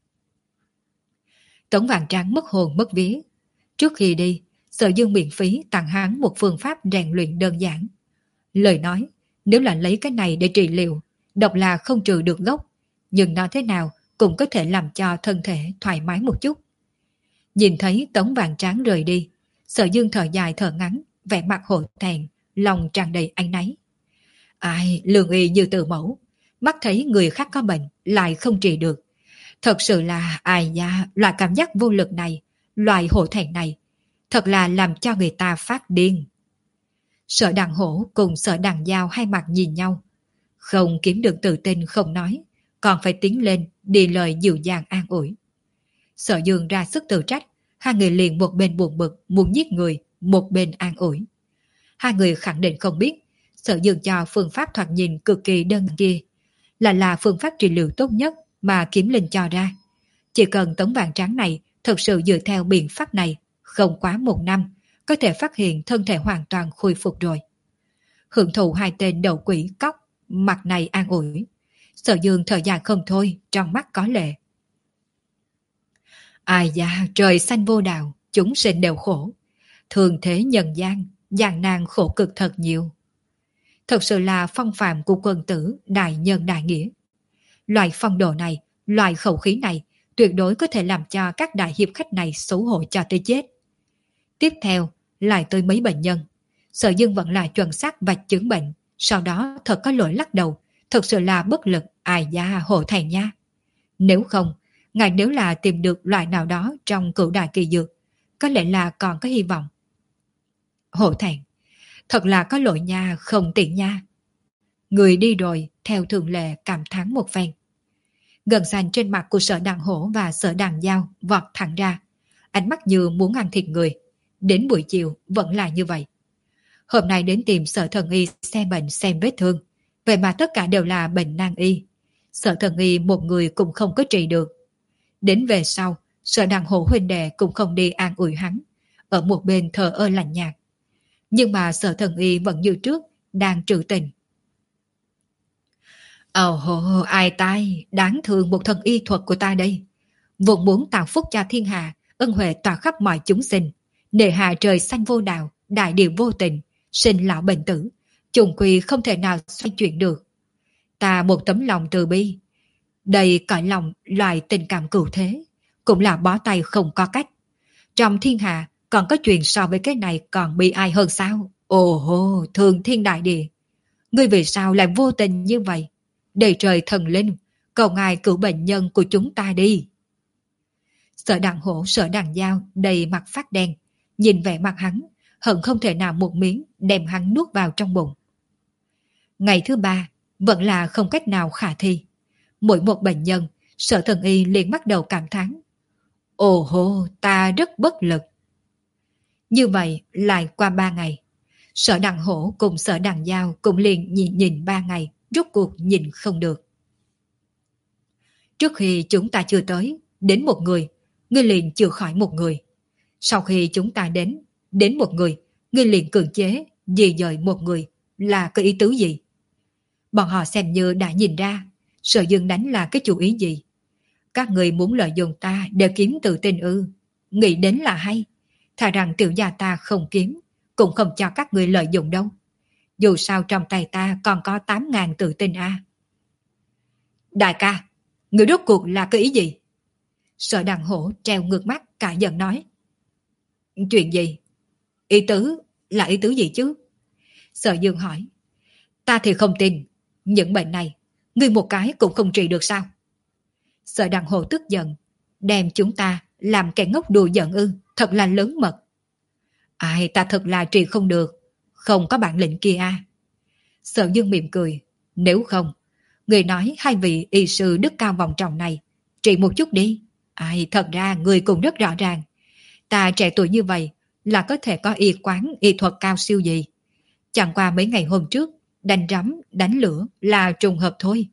Speaker 1: Tống Vạn Tráng mất hồn mất vía. Trước khi đi, Sở Dương miễn phí tặng hắn một phương pháp rèn luyện đơn giản. Lời nói, nếu là lấy cái này để trị liệu, độc là không trừ được gốc, nhưng nói thế nào cũng có thể làm cho thân thể thoải mái một chút. Nhìn thấy Tống Vạn Tráng rời đi, Sở Dương thở dài thở ngắn, vẻ mặt hổ thẹn, lòng tràn đầy áy náy. Ai, lương y như từ mẫu, mắt thấy người khác có bệnh lại không trị được. Thật sự là ai da, loại cảm giác vô lực này, loại hổ thẹn này, thật là làm cho người ta phát điên. Sở Đằng Hổ cùng Sở Đằng Giao hai mặt nhìn nhau, không kiếm được tự tin không nói, còn phải tiến lên đi lời dịu dàng an ủi. Sở Dương ra sức tự trách, hai người liền một bên buồn bực muốn giết người, một bên an ủi. Hai người khẳng định không biết, Sở Dương cho phương pháp thoạt nhìn cực kỳ đơn giản kia là là phương pháp trị liệu tốt nhất mà Kiếm Linh cho ra. Chỉ cần Tống Vạn Tráng này thật sự dựa theo biện pháp này, không quá một năm, có thể phát hiện thân thể hoàn toàn khôi phục rồi. Hưởng thụ hai tên đầu quỷ cóc, mặt này an ủi. Sở Dương thở dài không thôi, trong mắt có lệ. Ai da, trời xanh vô đạo, chúng sinh đều khổ. Thường thế nhân gian, gian nan khổ cực thật nhiều. Thật sự là phong phạm của quân tử, đại nhân đại nghĩa. Loại phong độ này, loại khẩu khí này, tuyệt đối có thể làm cho các đại hiệp khách này xấu hổ cho tới chết. Tiếp theo, lại tới mấy bệnh nhân. Sở Dương vẫn là chuẩn xác vạch chứng bệnh, sau đó thật có lỗi lắc đầu, thật sự là bất lực, ai da hổ thẹn nha. Nếu không, ngài nếu là tìm được loại nào đó trong cửu đại kỳ dược, có lẽ là còn có hy vọng. Hổ thẹn, thật là có lỗi nha, không tiện nha. Người đi rồi, theo thường lệ cảm thán một phen. Gần xanh trên mặt của Sở Đằng Hổ và Sở Đằng Giao vọt thẳng ra, ánh mắt như muốn ăn thịt người. Đến buổi chiều vẫn là như vậy. Hôm nay đến tìm Sở Thần Y xem bệnh xem vết thương, vậy mà tất cả đều là bệnh nan y. Sở Thần Y một người cũng không có trị được. Đến về sau, Sở Đằng Hổ huynh đệ cũng không đi an ủi hắn, ở một bên thờ ơ lạnh nhạt. Nhưng mà Sở Thần Y vẫn như trước, đang trữ tình. Ồ hồ, ai tai, đáng thương một thần y thuật của ta đây. Vốn muốn tạo phúc cho thiên hạ, ân huệ tỏa khắp mọi chúng sinh. Nề hà trời xanh vô đạo, đại điều vô tình, sinh lão bệnh tử, trùng quy không thể nào xoay chuyển được. Ta một tấm lòng từ bi, đầy cõi lòng loài tình cảm cửu thế, cũng là bó tay không có cách. Trong thiên hạ còn có chuyện so với cái này còn bi ai hơn sao? Ồ hô, thường thiên đại địa, ngươi vì sao lại vô tình như vậy? Đầy trời thần linh, cầu ngài cứu bệnh nhân của chúng ta đi. Sở Đằng Hổ, Sở Đằng Giao đầy mặt phát đen, nhìn vẻ mặt hắn, hận không thể nào một miếng đem hắn nuốt vào trong bụng. Ngày thứ ba, vẫn là không cách nào khả thi. Mỗi một bệnh nhân, Sở Thần Y liền bắt đầu cảm thán. Ồ hô, ta rất bất lực. Như vậy, lại qua ba ngày. Sở Đằng Hổ cùng Sở Đằng Giao cũng liền nhìn nhìn ba ngày, rốt cuộc nhìn không được. Trước khi chúng ta chưa tới, đến một người, ngươi liền chữa khỏi một người. Sau khi chúng ta đến, đến một người, ngươi liền cưỡng chế, di dời một người, là cái ý tứ gì? Bọn họ xem như đã nhìn ra, Sở Dương đánh là cái chủ ý gì. Các người muốn lợi dụng ta để kiếm tự tin ư? Nghĩ đến là hay. Thà rằng tiểu gia ta không kiếm, cũng không cho các người lợi dụng đâu. Dù sao trong tay ta còn có tám ngàn tự tin a. À. Đại ca, người rốt cuộc là cái ý gì? Sở Đằng Hổ treo ngược mắt cả giận nói. Chuyện gì? Ý tứ là ý tứ gì chứ? Sở Dương hỏi. Ta thì không tin, những bệnh này, ngươi một cái cũng không trị được sao? Sở Đằng Hổ tức giận, đem chúng ta làm kẻ ngốc đùa giận ư, thật là lớn mật. Ai, ta thật là trị không được, không có bản lĩnh kia à. Sở Dương mỉm cười, nếu không, người nói hai vị y sư đức cao vọng trọng này, trị một chút đi. Ai, thật ra người cũng rất rõ ràng, ta trẻ tuổi như vậy là có thể có y quán y thuật cao siêu gì. Chẳng qua mấy ngày hôm trước, đánh rắm, đánh lửa là trùng hợp thôi.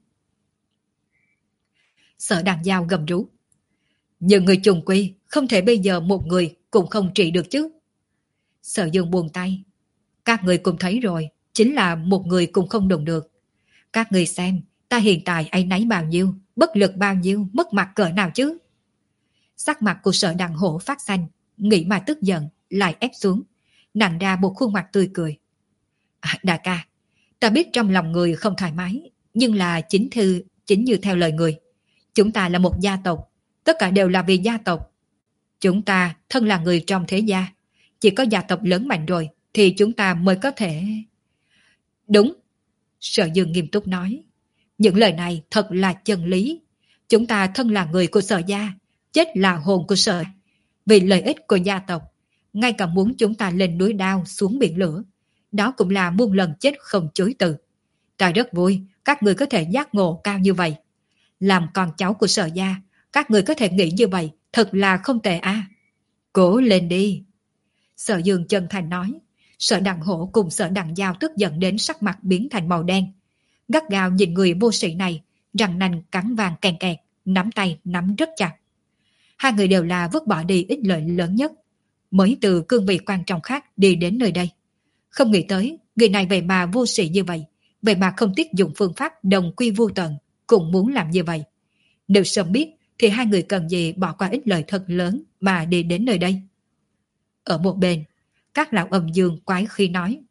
Speaker 1: Sở Đằng Giao gầm rú. Nhưng người trùng quy, không thể bây giờ một người cũng không trị được chứ. Sở Dương buông tay. Các người cũng thấy rồi, chính là một người cũng không đụng được. Các người xem, ta hiện tại áy náy bao nhiêu, bất lực bao nhiêu, mất mặt cỡ nào chứ. Sắc mặt của Sở Đằng Hổ phát xanh, nghĩ mà tức giận, lại ép xuống, nặn ra một khuôn mặt tươi cười. À, đại ca, ta biết trong lòng người không thoải mái, nhưng là chính thư, chính như theo lời người. Chúng ta là một gia tộc, tất cả đều là vì gia tộc. Chúng ta thân là người trong thế gia, chỉ có gia tộc lớn mạnh rồi thì chúng ta mới có thể... Đúng, Sở Dương nghiêm túc nói. Những lời này thật là chân lý. Chúng ta thân là người của Sở gia, chết là hồn của Sở. Vì lợi ích của gia tộc, ngay cả muốn chúng ta lên núi đao xuống biển lửa, đó cũng là muôn lần chết không chối từ. Ta rất vui các người có thể giác ngộ cao như vậy. Làm con cháu của Sở gia, các người có thể nghĩ như vậy, thật là không tệ à. Cố lên đi. Sở Dương chân thành nói. Sở Đằng Hổ cùng Sở Đằng Giao tức giận đến sắc mặt biến thành màu đen. Gắt gao nhìn người vô sĩ này, răng nanh cắn vàng kèn kẹt, nắm tay nắm rất chặt. Hai người đều là vứt bỏ đi ích lợi lớn nhất, mới từ cương vị quan trọng khác đi đến nơi đây. Không nghĩ tới, người này vậy mà vô sĩ như vậy, vậy mà không tiếc dùng phương pháp đồng quy vô tận, cũng muốn làm như vậy. Nếu sớm biết, thì hai người cần gì bỏ qua ích lợi thật lớn mà đi đến nơi đây. Ở một bên, các lão âm dương quái khi nói.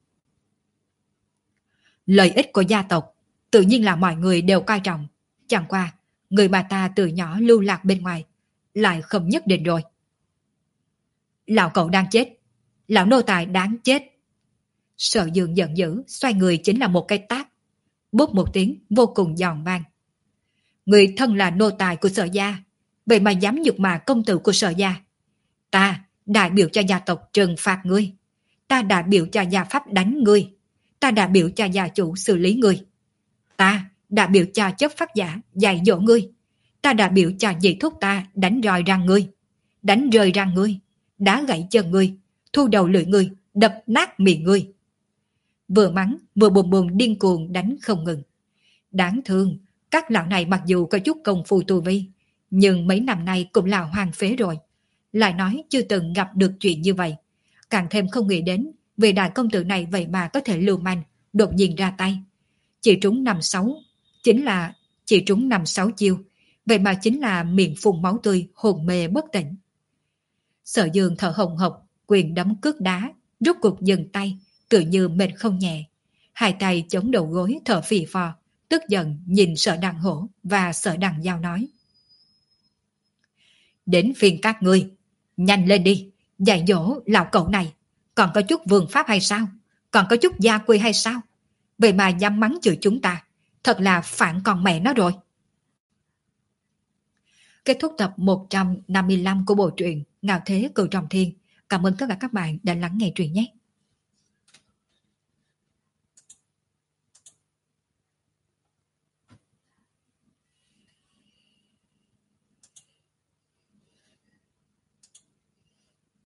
Speaker 1: Lợi ích của gia tộc, tự nhiên là mọi người đều coi trọng. Chẳng qua, người mà ta từ nhỏ lưu lạc bên ngoài, lại không nhất định rồi. Lão cậu đang chết, lão nô tài đáng chết. Sở Dương giận dữ, xoay người chính là một cái tát. Bốp một tiếng vô cùng giòn vang. Người thân là nô tài của Sở gia, vậy mà dám nhục mạ công tử của Sở gia. Ta đại biểu cho gia tộc trừng phạt ngươi. Ta đại biểu cho gia pháp đánh ngươi. Ta đại biểu cho gia chủ xử lý ngươi. Ta đại biểu cho chấp pháp giả dạy dỗ ngươi. Ta đại biểu cho dì thúc ta đánh roi răng ngươi, đánh rơi răng ngươi, đá gãy chân ngươi, thu đầu lưỡi ngươi, đập nát miệng ngươi. Vừa mắng vừa bùm bùm điên cuồng đánh không ngừng. Đáng thương, các lão này mặc dù có chút công phu tu vi, nhưng mấy năm nay cũng là hoang phế rồi. Lại nói chưa từng gặp được chuyện như vậy. Càng thêm không nghĩ đến vì đại công tử này vậy mà có thể lưu manh, đột nhiên ra tay. Chỉ trúng năm sáu, chính là chỉ trúng năm sáu chiêu, vậy mà chính là miệng phun máu tươi, hồn mê bất tỉnh. Sở Dương thở hồng hộc, quyền đấm cước đá, rút cuộc dừng tay, tự như mệt không nhẹ. Hai tay chống đầu gối thở phì phò, tức giận nhìn Sở Đằng Hổ và Sở Đằng Giao nói. Đến phiên các ngươi, nhanh lên đi, dạy dỗ lão cậu này. Còn có chút vương pháp hay sao? Còn có chút gia quy hay sao? Vậy mà dám mắng chửi chúng ta, thật là phản con mẹ nó rồi. Kết thúc tập một trăm năm mươi lăm của bộ truyện Ngạo Thế Cửu Trọng Thiên. Cảm ơn tất cả các bạn đã lắng nghe truyện nhé.